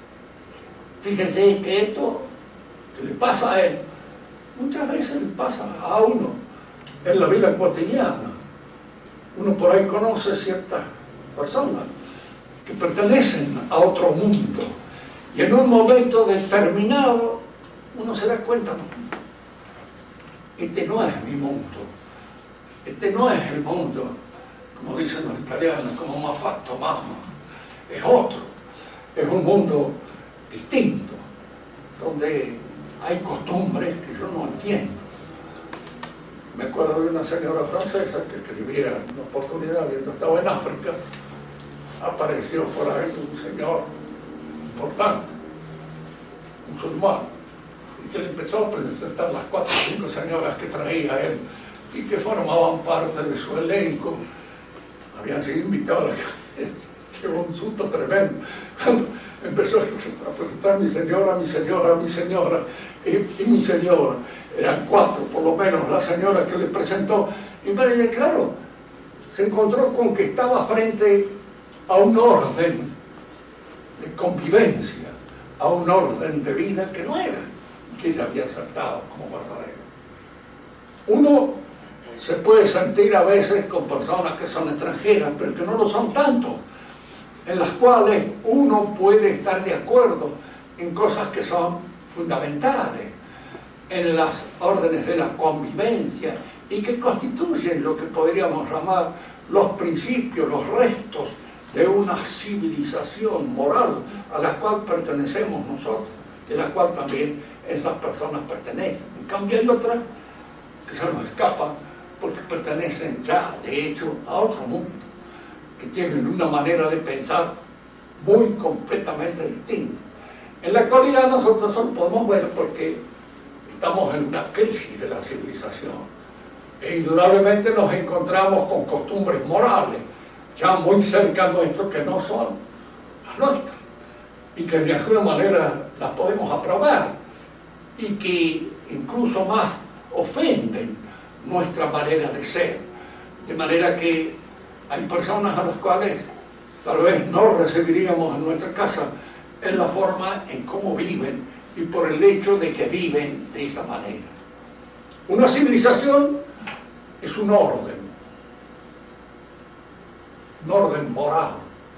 Fíjense que esto que le pasa a él, muchas veces le pasa a uno en la vida cotidiana. Uno por ahí conoce ciertas personas que pertenecen a otro mundo, y en un momento determinado uno se da cuenta, no, este no es mi mundo, este no es el mundo, como dicen los italianos, como más fatto mamma, es otro, es un mundo distinto, donde hay costumbres que yo no entiendo. Me acuerdo de una señora francesa que escribía en una oportunidad, cuando estaba en África, apareció por ahí un señor importante, un musulmán, y que le empezó a presentar las 4 o 5 señoras que traía él y que formaban parte de su elenco. Habían sido invitados, llegó un susto tremendo cuando empezó a presentar mi señora, mi señora, mi señora y mi señora. Eran 4 por lo menos la señora que le presentó, y claro, se encontró con que estaba frente a un orden de convivencia, a un orden de vida que no era, que ella había aceptado como verdadero. Uno se puede sentir a veces con personas que son extranjeras, pero que no lo son tanto, en las cuales uno puede estar de acuerdo en cosas que son fundamentales, en las órdenes de la convivencia y que constituyen lo que podríamos llamar los principios, los restos de una civilización moral a la cual pertenecemos nosotros, y a la cual también esas personas pertenecen. En cambio hay otras que se nos escapan porque pertenecen ya, de hecho, a otro mundo, que tienen una manera de pensar muy completamente distinta. En la actualidad nosotros solo podemos ver porque estamos en una crisis de la civilización. E indudablemente nos encontramos con costumbres morales ya muy cerca nuestro que no son las nuestras y que de alguna manera las podemos aprobar y que incluso más ofenden nuestra manera de ser, de manera que hay personas a las cuales tal vez no recibiríamos en nuestra casa en la forma en cómo viven y por el hecho de que viven de esa manera. Una civilización es un orden moral.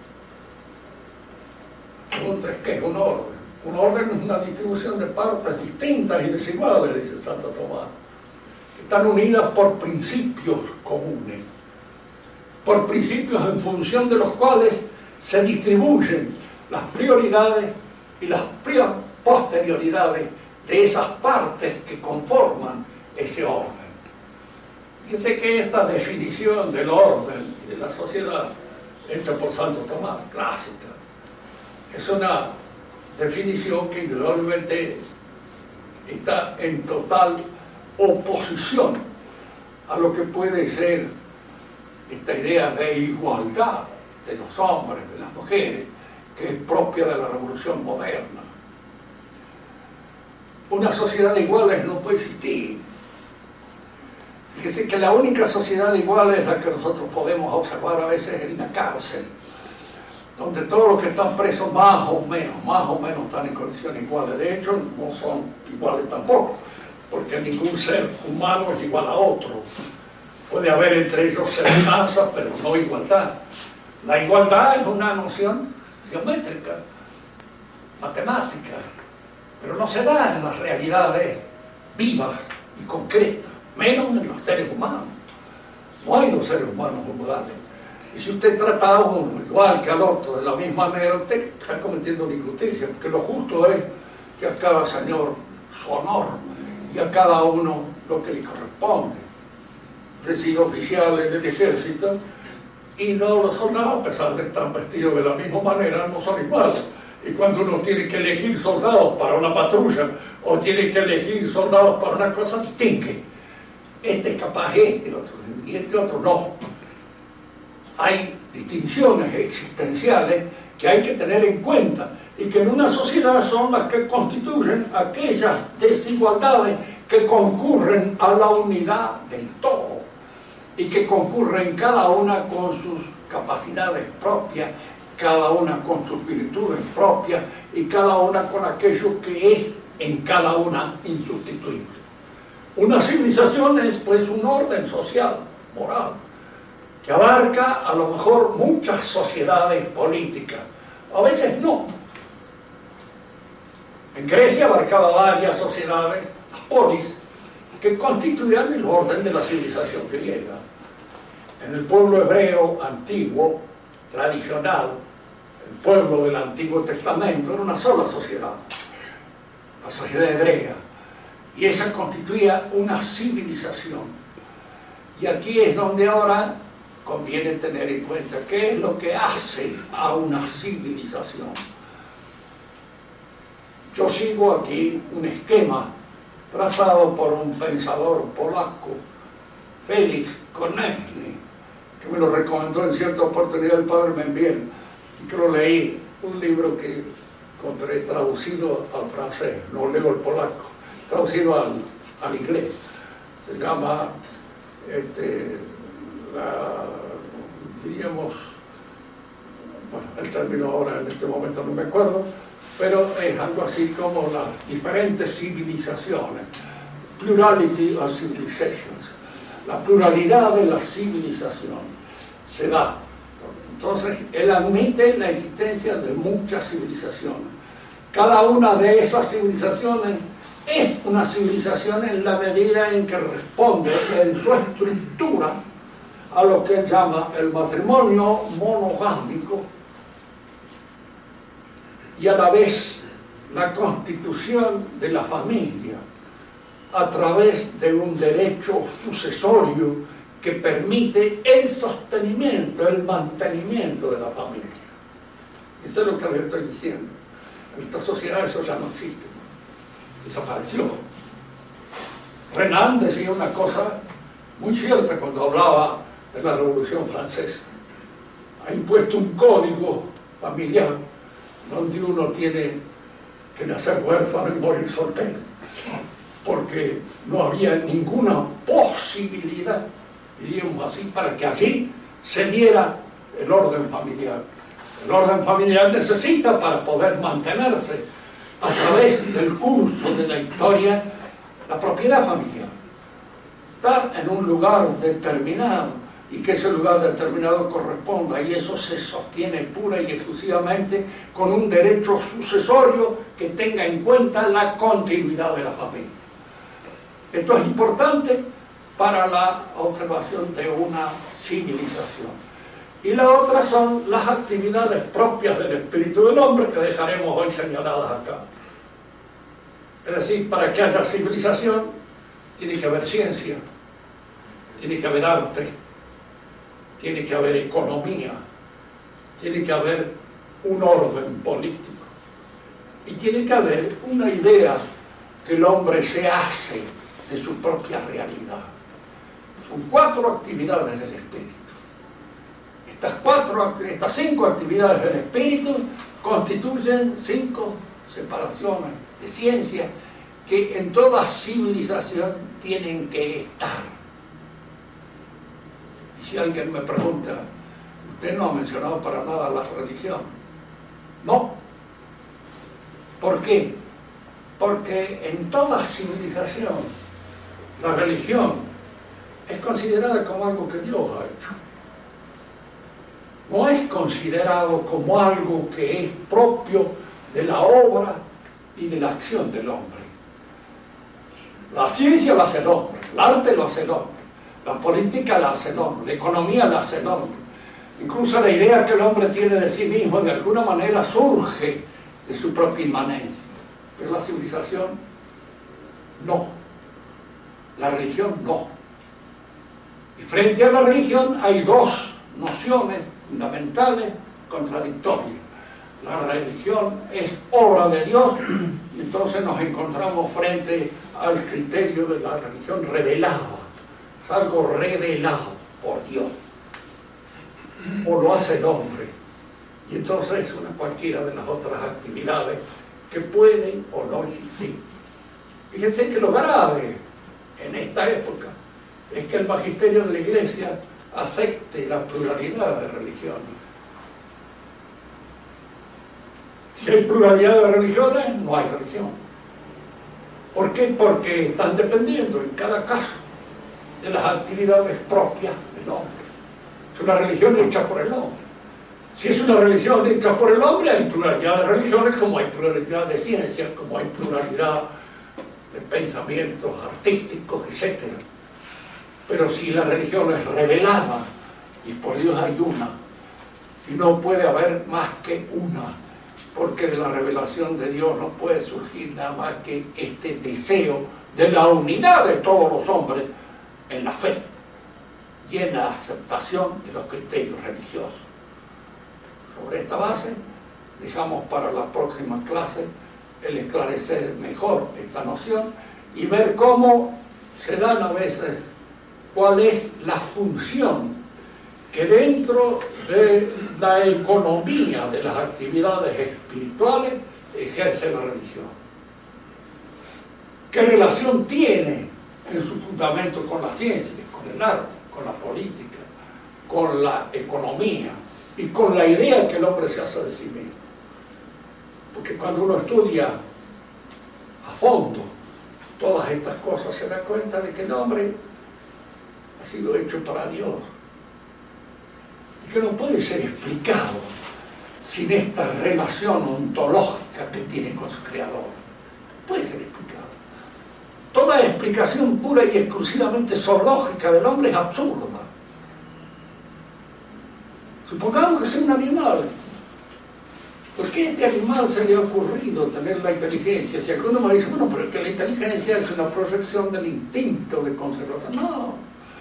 La pregunta es, ¿qué es un orden? Un orden es una distribución de partes distintas y desiguales, dice Santo Tomás. Están unidas por principios comunes, por principios en función de los cuales se distribuyen las prioridades y las posterioridades de esas partes que conforman ese orden. Fíjense que esta definición del orden y de la sociedad, hecha por Santo Tomás, clásica, es una definición que indudablemente está en total oposición a lo que puede ser esta idea de igualdad de los hombres, de las mujeres, que es propia de la revolución moderna. Una sociedad de iguales no puede existir. Fíjese que la única sociedad de iguales es la que nosotros podemos observar a veces en la cárcel, donde todos los que están presos más o menos están en condiciones iguales. De hecho, no son iguales tampoco, porque ningún ser humano es igual a otro. Puede haber entre ellos semejanzas, pero no igualdad. La igualdad es una noción geométrica, matemática, pero no se da en las realidades vivas y concretas, menos en los seres humanos. No hay dos seres humanos iguales. Y si usted trata a uno igual que al otro de la misma manera, usted está cometiendo una injusticia, porque lo justo es que a cada señor su honor y a cada uno lo que le corresponde. Recibe oficiales en el ejército y no los soldados, a pesar de estar vestidos de la misma manera, no son iguales. Y cuando uno tiene que elegir soldados para una patrulla o tiene que elegir soldados para una cosa, distingue. Este es capaz este otro, y este otro no. Hay distinciones existenciales que hay que tener en cuenta y que en una sociedad son las que constituyen aquellas desigualdades que concurren a la unidad del todo y que concurren cada una con sus capacidades propias, cada una con sus virtudes propias y cada una con aquello que es en cada una insustituible. Una civilización es pues un orden social, moral, que abarca a lo mejor muchas sociedades políticas, a veces no. En Grecia abarcaba varias sociedades, las polis, que constituían el orden de la civilización griega. En el pueblo hebreo antiguo, tradicional, el pueblo del Antiguo Testamento, era una sola sociedad, la sociedad hebrea, y esa constituía una civilización. Y aquí es donde ahora conviene tener en cuenta qué es lo que hace a una civilización. Yo sigo aquí un esquema trazado por un pensador polaco, Félix Konecny, que me lo recomendó en cierta oportunidad el padre Membiel, y que lo leí, un libro que encontré traducido al francés, no leo el polaco, traducido al inglés. Se llama diríamos, bueno, el término ahora en este momento no me acuerdo, pero es algo así como las diferentes civilizaciones, plurality of civilizations, la pluralidad de las civilizaciones se da. Entonces, él admite la existencia de muchas civilizaciones. Cada una de esas civilizaciones es una civilización en la medida en que responde en su estructura a lo que él llama el matrimonio monogámico y a la vez la constitución de la familia a través de un derecho sucesorio que permite el sostenimiento, el mantenimiento de la familia. Eso es lo que les estoy diciendo. En esta sociedad eso ya no existe, desapareció. Renan decía una cosa muy cierta cuando hablaba de la Revolución Francesa. Ha impuesto un código familiar donde uno tiene que nacer huérfano y morir soltero, porque no había ninguna posibilidad, diríamos así, para que allí se diera el orden familiar. El orden familiar necesita, para poder mantenerse a través del curso de la historia, la propiedad familiar. Estar en un lugar determinado y que ese lugar determinado corresponda, y eso se sostiene pura y exclusivamente con un derecho sucesorio que tenga en cuenta la continuidad de la familia. Esto es importante para la observación de una civilización. Y la otra son las actividades propias del espíritu del hombre, que dejaremos hoy señaladas acá. Es decir, para que haya civilización tiene que haber ciencia, tiene que haber arte, tiene que haber economía, tiene que haber un orden político y tiene que haber una idea que el hombre se hace de su propia realidad. Son 4 actividades del espíritu. Estas 5 actividades del espíritu constituyen 5 separaciones de ciencia que en toda civilización tienen que estar. Y si alguien me pregunta, usted no ha mencionado para nada la religión. No. ¿Por qué? Porque en toda civilización la religión es considerada como algo que Dios ha hecho. No es considerado como algo que es propio de la obra y de la acción del hombre. La ciencia la hace el hombre, el arte lo hace el hombre, la política la hace el hombre, la economía la hace el hombre. Incluso la idea que el hombre tiene de sí mismo de alguna manera surge de su propia inmanencia. Pero la civilización no. La religión no. Y frente a la religión hay 2 nociones fundamentales contradictorias. La religión es obra de Dios y entonces nos encontramos frente al criterio de la religión revelada. Es algo revelado por Dios. O lo hace el hombre. Y entonces una cualquiera de las otras actividades que pueden o no existir. Fíjense que lo grave en esta época es que el magisterio de la Iglesia acepte la pluralidad de religiones. Si hay pluralidad de religiones, no hay religión. ¿Por qué? Porque están dependiendo en cada caso de las actividades propias del hombre. Es una religión hecha por el hombre. Si es una religión hecha por el hombre, hay pluralidad de religiones, como hay pluralidad de ciencias, como hay pluralidad de pensamientos artísticos, etc. Pero si la religión es revelada, y por Dios hay una, y no puede haber más que una, porque de la revelación de Dios no puede surgir nada más que este deseo de la unidad de todos los hombres en la fe y en la aceptación de los criterios religiosos. Sobre esta base, dejamos para la próxima clase el esclarecer mejor esta noción y ver cómo se dan a veces cuál es la función que dentro de la economía de las actividades espirituales ejerce la religión. ¿Qué relación tiene en su fundamento con la ciencia, con el arte, con la política, con la economía y con la idea que el hombre se hace de sí mismo? Porque cuando uno estudia a fondo todas estas cosas se da cuenta de que el hombre ha sido hecho para Dios y que no puede ser explicado sin esta relación ontológica que tiene con su creador. No puede ser explicado. Toda explicación pura y exclusivamente zoológica del hombre es absurda. Supongamos que sea un animal. ¿Por qué a este animal se le ha ocurrido tener la inteligencia? Si alguno me dice, bueno, pero es que la inteligencia es una proyección del instinto de conservación. No.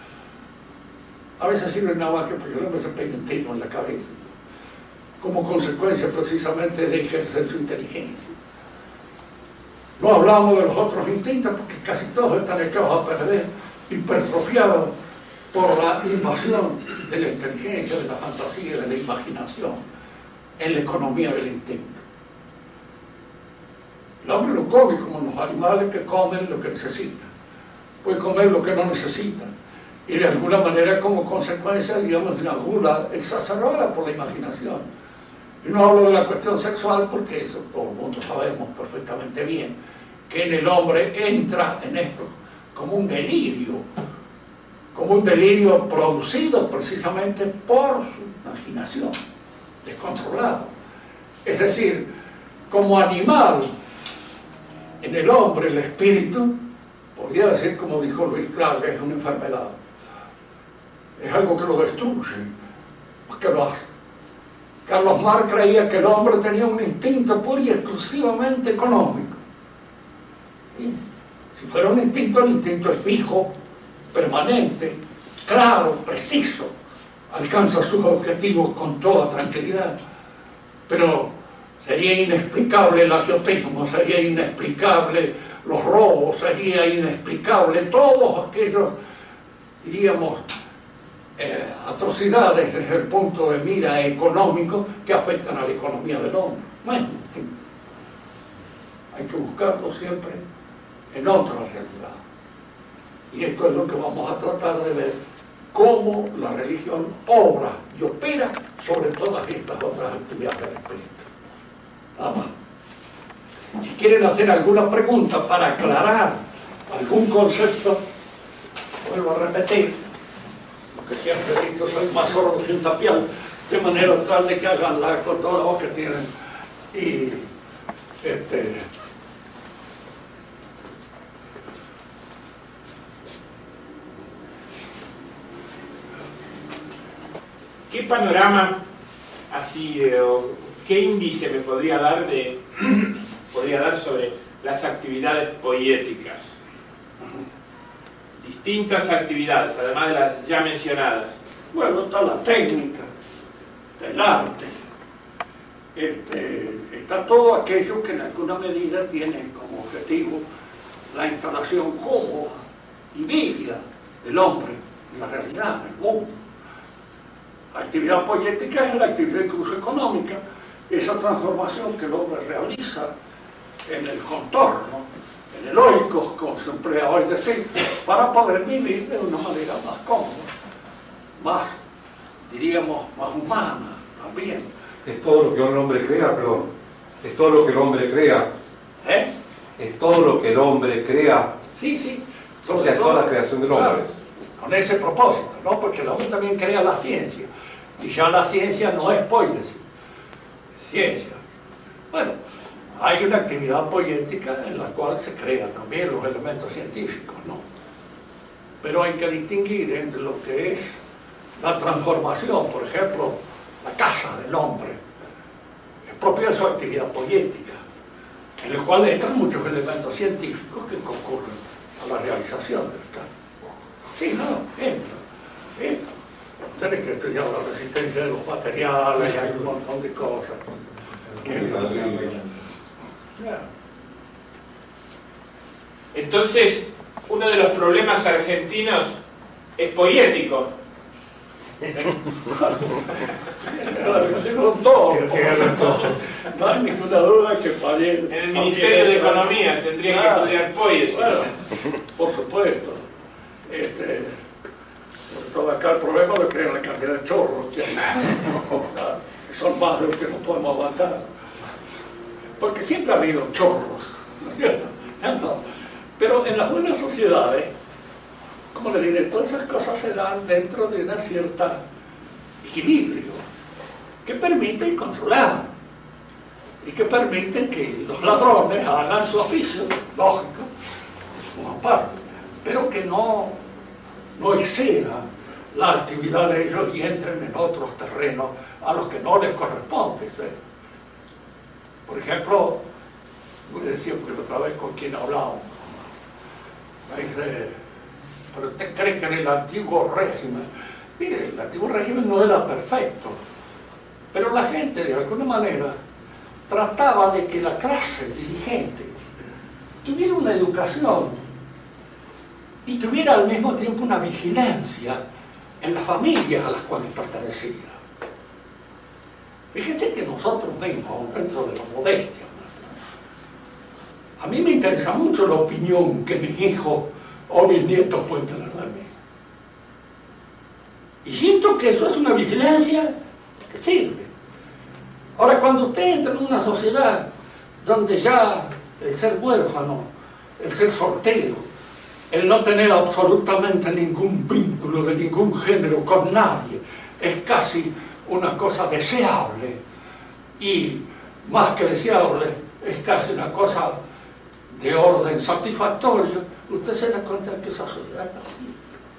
A veces sirve nada más que porque el hombre se pega un tiro en la cabeza, como consecuencia precisamente de ejercer su inteligencia. No hablamos de los otros instintos porque casi todos están echados a perder, hipertrofiados por la invasión de la inteligencia, de la fantasía, de la imaginación, en la economía del instinto. El hombre no come como los animales que comen lo que necesitan. Puede comer lo que no necesitan. Y de alguna manera como consecuencia, digamos, de una gula exacerbada por la imaginación. Y no hablo de la cuestión sexual porque eso todo el mundo sabemos perfectamente bien, que en el hombre entra en esto como un delirio producido precisamente por su imaginación, descontrolado. Es decir, como animal, en el hombre, el espíritu, podría decir, como dijo Luis Clark, es una enfermedad. Es algo que lo destruye, más que lo hace. Carlos Marx creía que el hombre tenía un instinto puro y exclusivamente económico. ¿Sí? Si fuera un instinto, el instinto es fijo, permanente, claro, preciso, alcanza sus objetivos con toda tranquilidad. Pero sería inexplicable el agiotismo, sería inexplicable los robos, sería inexplicable todos aquellos, diríamos, atrocidades desde el punto de mira económico que afectan a la economía del hombre. Bueno, hay que buscarlo siempre en otra realidad. Y esto es lo que vamos a tratar de ver, cómo la religión obra y opera sobre todas estas otras actividades del espíritu. Nada más. Si quieren hacer alguna pregunta para aclarar algún concepto, vuelvo a repetir, que siempre he dicho, soy más sordo que un tapial, de manera tal de que haganla con toda la voz que tienen. Y ¿qué panorama así, o qué índice me podría dar sobre las actividades poéticas? Distintas actividades, además de las ya mencionadas. Bueno, está la técnica, está el arte, está todo aquello que en alguna medida tiene como objetivo la instalación cómoda y bella del hombre en la realidad, en el mundo. La actividad poética es la actividad incluso económica, esa transformación que el hombre realiza en el contorno, en el oikos, como se emplea hoy decir, para poder vivir de una manera más cómoda, más, diríamos, más humana también. Es todo lo que el hombre crea, perdón. Es todo lo que el hombre crea. ¿Eh? Es todo lo que el hombre crea. Sí, sí. O sea, es toda la creación del hombre. Claro, con ese propósito, ¿no? Porque el hombre también crea la ciencia. Y ya la ciencia no es poesía, es ciencia. Bueno, hay una actividad poética en la cual se crean también los elementos científicos, ¿no? Pero hay que distinguir entre lo que es la transformación, por ejemplo, la casa del hombre, es propia de su actividad poética, en el cual entran muchos elementos científicos que concurren a la realización del caso. Sí, no, entra. Tienes que estudiar la resistencia de los materiales, hay un montón de cosas que entran. Entonces, uno de los problemas argentinos es poético. No hay ninguna duda que en el Ministerio de Economía tendría que estudiar poesía. Bueno, por supuesto. Sobre todo acá el problema de que la cantidad de chorros que son más de los que no podemos aguantar. Porque siempre ha habido chorros, ¿no es cierto? No. Pero en las buenas sociedades, como le diré, todas esas cosas se dan dentro de una cierta equilibrio que permiten controlar y que permiten que los ladrones hagan su oficio, lógico, forman parte, pero que no exceda la actividad de ellos y entren en otros terrenos a los que no les corresponde ser. Por ejemplo, voy a decir, porque la otra vez con quien hablábamos, me dice, pero usted cree que en el antiguo régimen, mire, el antiguo régimen no era perfecto, pero la gente de alguna manera trataba de que la clase dirigente tuviera una educación y tuviera al mismo tiempo una vigilancia en las familias a las cuales pertenecía. Fíjense que nosotros mismos, dentro de la modestia, a mí me interesa mucho la opinión que mis hijos o mis nietos pueden tener de mí. Y siento que eso es una vigilancia que sirve. Ahora, cuando usted entra en una sociedad donde ya el ser huérfano, el ser soltero, el no tener absolutamente ningún vínculo de ningún género con nadie, es casi una cosa deseable, y más que deseable, es casi una cosa de orden satisfactorio, usted se da cuenta de que esa sociedad está así.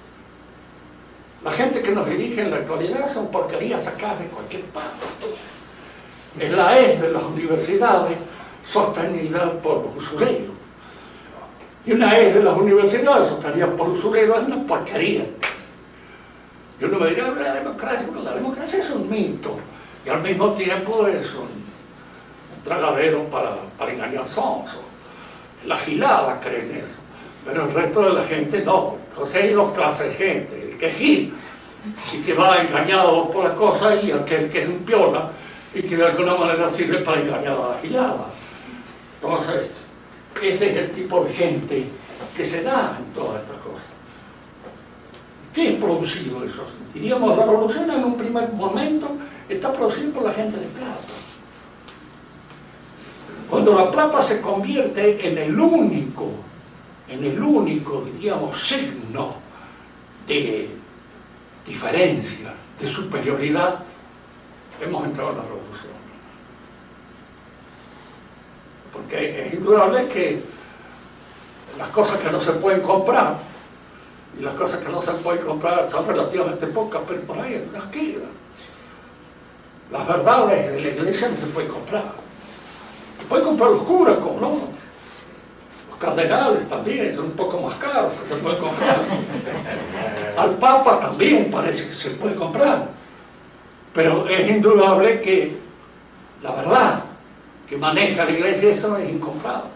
La gente que nos dirige en la actualidad son porquerías sacadas de cualquier parte. Es la de las universidades sostenida por los usureros. Y una de las universidades sostenida por usureros es una porquería. Y uno me dirá, la democracia, bueno, la democracia es un mito, y al mismo tiempo es un tragadero para engañar sonsos. La gilada cree en eso, pero el resto de la gente no. Entonces hay dos clases de gente: el que es gil y que va engañado por la cosa, y aquel que es un piola y que de alguna manera sirve para engañar a la gilada. Entonces, ese es el tipo de gente que se da en todas estas cosas. ¿Qué es producido eso? Diríamos, la revolución en un primer momento está producida por la gente de plata. Cuando la plata se convierte en el único, diríamos, signo de diferencia, de superioridad, hemos entrado en la revolución. Porque es indudable que las cosas que no se pueden comprar, y las cosas que no se pueden comprar son relativamente pocas, pero por ahí las quedan. Las verdades de la iglesia no se pueden comprar. Se pueden comprar los curas, como no. Los cardenales también, son un poco más caros, pero se pueden comprar. Al Papa también parece que se puede comprar. Pero es indudable que la verdad que maneja la iglesia, eso es incomparable.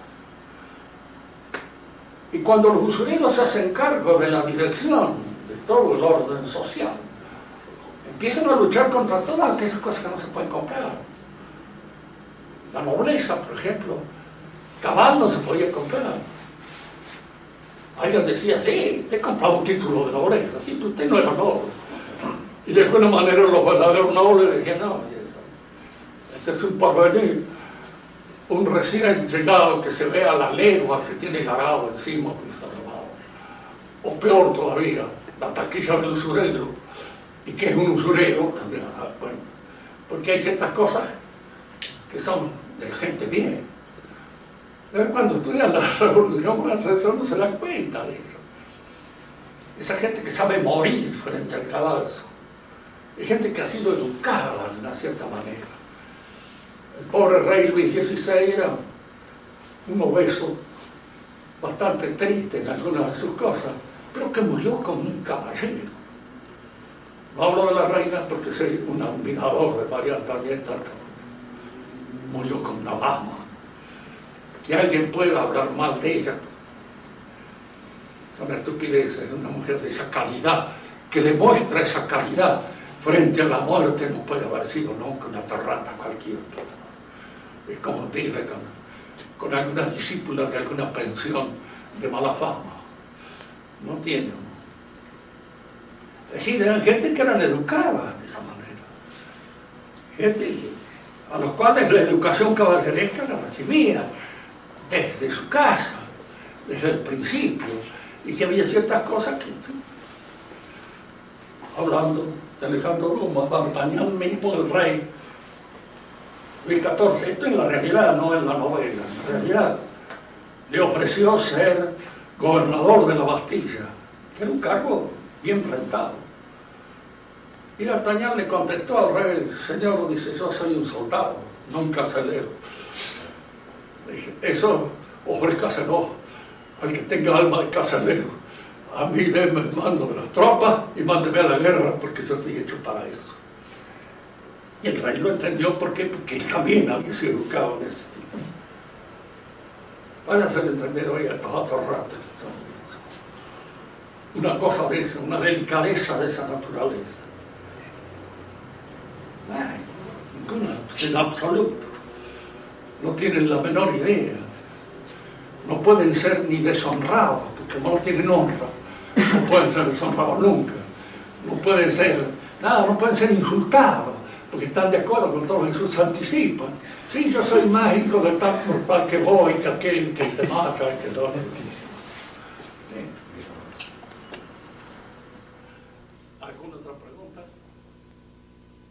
Y cuando los usureros se hacen cargo de la dirección de todo el orden social, empiezan a luchar contra todas aquellas cosas que no se pueden comprar. La nobleza, por ejemplo, cabal no se podía comprar. Alguien decía, sí, usted compraba un título de nobleza, sí, pero usted no era noble. Y de alguna manera los verdaderos nobles decían, no, este es un porvenir, un recién llegado que se vea la legua que tiene el arado encima, pues está robado. O peor todavía, la taquilla del usurero, y que es un usurero también, bueno, porque hay ciertas cosas que son de gente bien. Pero cuando estudian la Revolución Francesa uno se da cuenta de eso. Esa gente que sabe morir frente al cadalso, hay gente que ha sido educada de una cierta manera. El pobre rey Luis XVI era un obeso, bastante triste en algunas de sus cosas, pero que murió como un caballero. No hablo de la reina porque soy un admirador de María Antonieta, murió como una dama. Que alguien pueda hablar mal de ella son estupideces. Una mujer de esa calidad, que demuestra esa calidad frente a la muerte, no puede haber sido nunca una terrata cualquiera. Es como decirle con alguna discípula de alguna pensión de mala fama. No tiene. Es decir, eran gente que eran educadas de esa manera. Gente a los cuales la educación caballeresca la recibía desde su casa, desde el principio, y que había ciertas cosas que, hablando de Alejandro Dumas, D'Artagnan mismo, el rey Luis XIV, esto en la realidad, no en la novela, en la realidad, le ofreció ser gobernador de la Bastilla, que era un cargo bien rentado. Y D'Artagnan le contestó al rey: señor, dice, yo soy un soldado, no un carcelero. Le dije: eso ofrézcaselo al que tenga alma de carcelero. A mí déme el mando de las tropas y mándeme a la guerra, porque yo estoy hecho para eso. Y el rey lo entendió. ¿Por qué? Porque él también había sido educado en ese estilo. Vaya a hacer entender hoy a estos otros ratos. Una cosa de esa, una delicadeza de esa naturaleza. Ay, ninguna, en absoluto. No tienen la menor idea. No pueden ser ni deshonrados, porque no tienen honra. No pueden ser deshonrados nunca. No pueden ser, nada, no pueden ser insultados, porque están de acuerdo con todos los insultos, se anticipan. Sí, yo soy más hijo de tal por cual que vos, que aquel, que te mata, que el otro.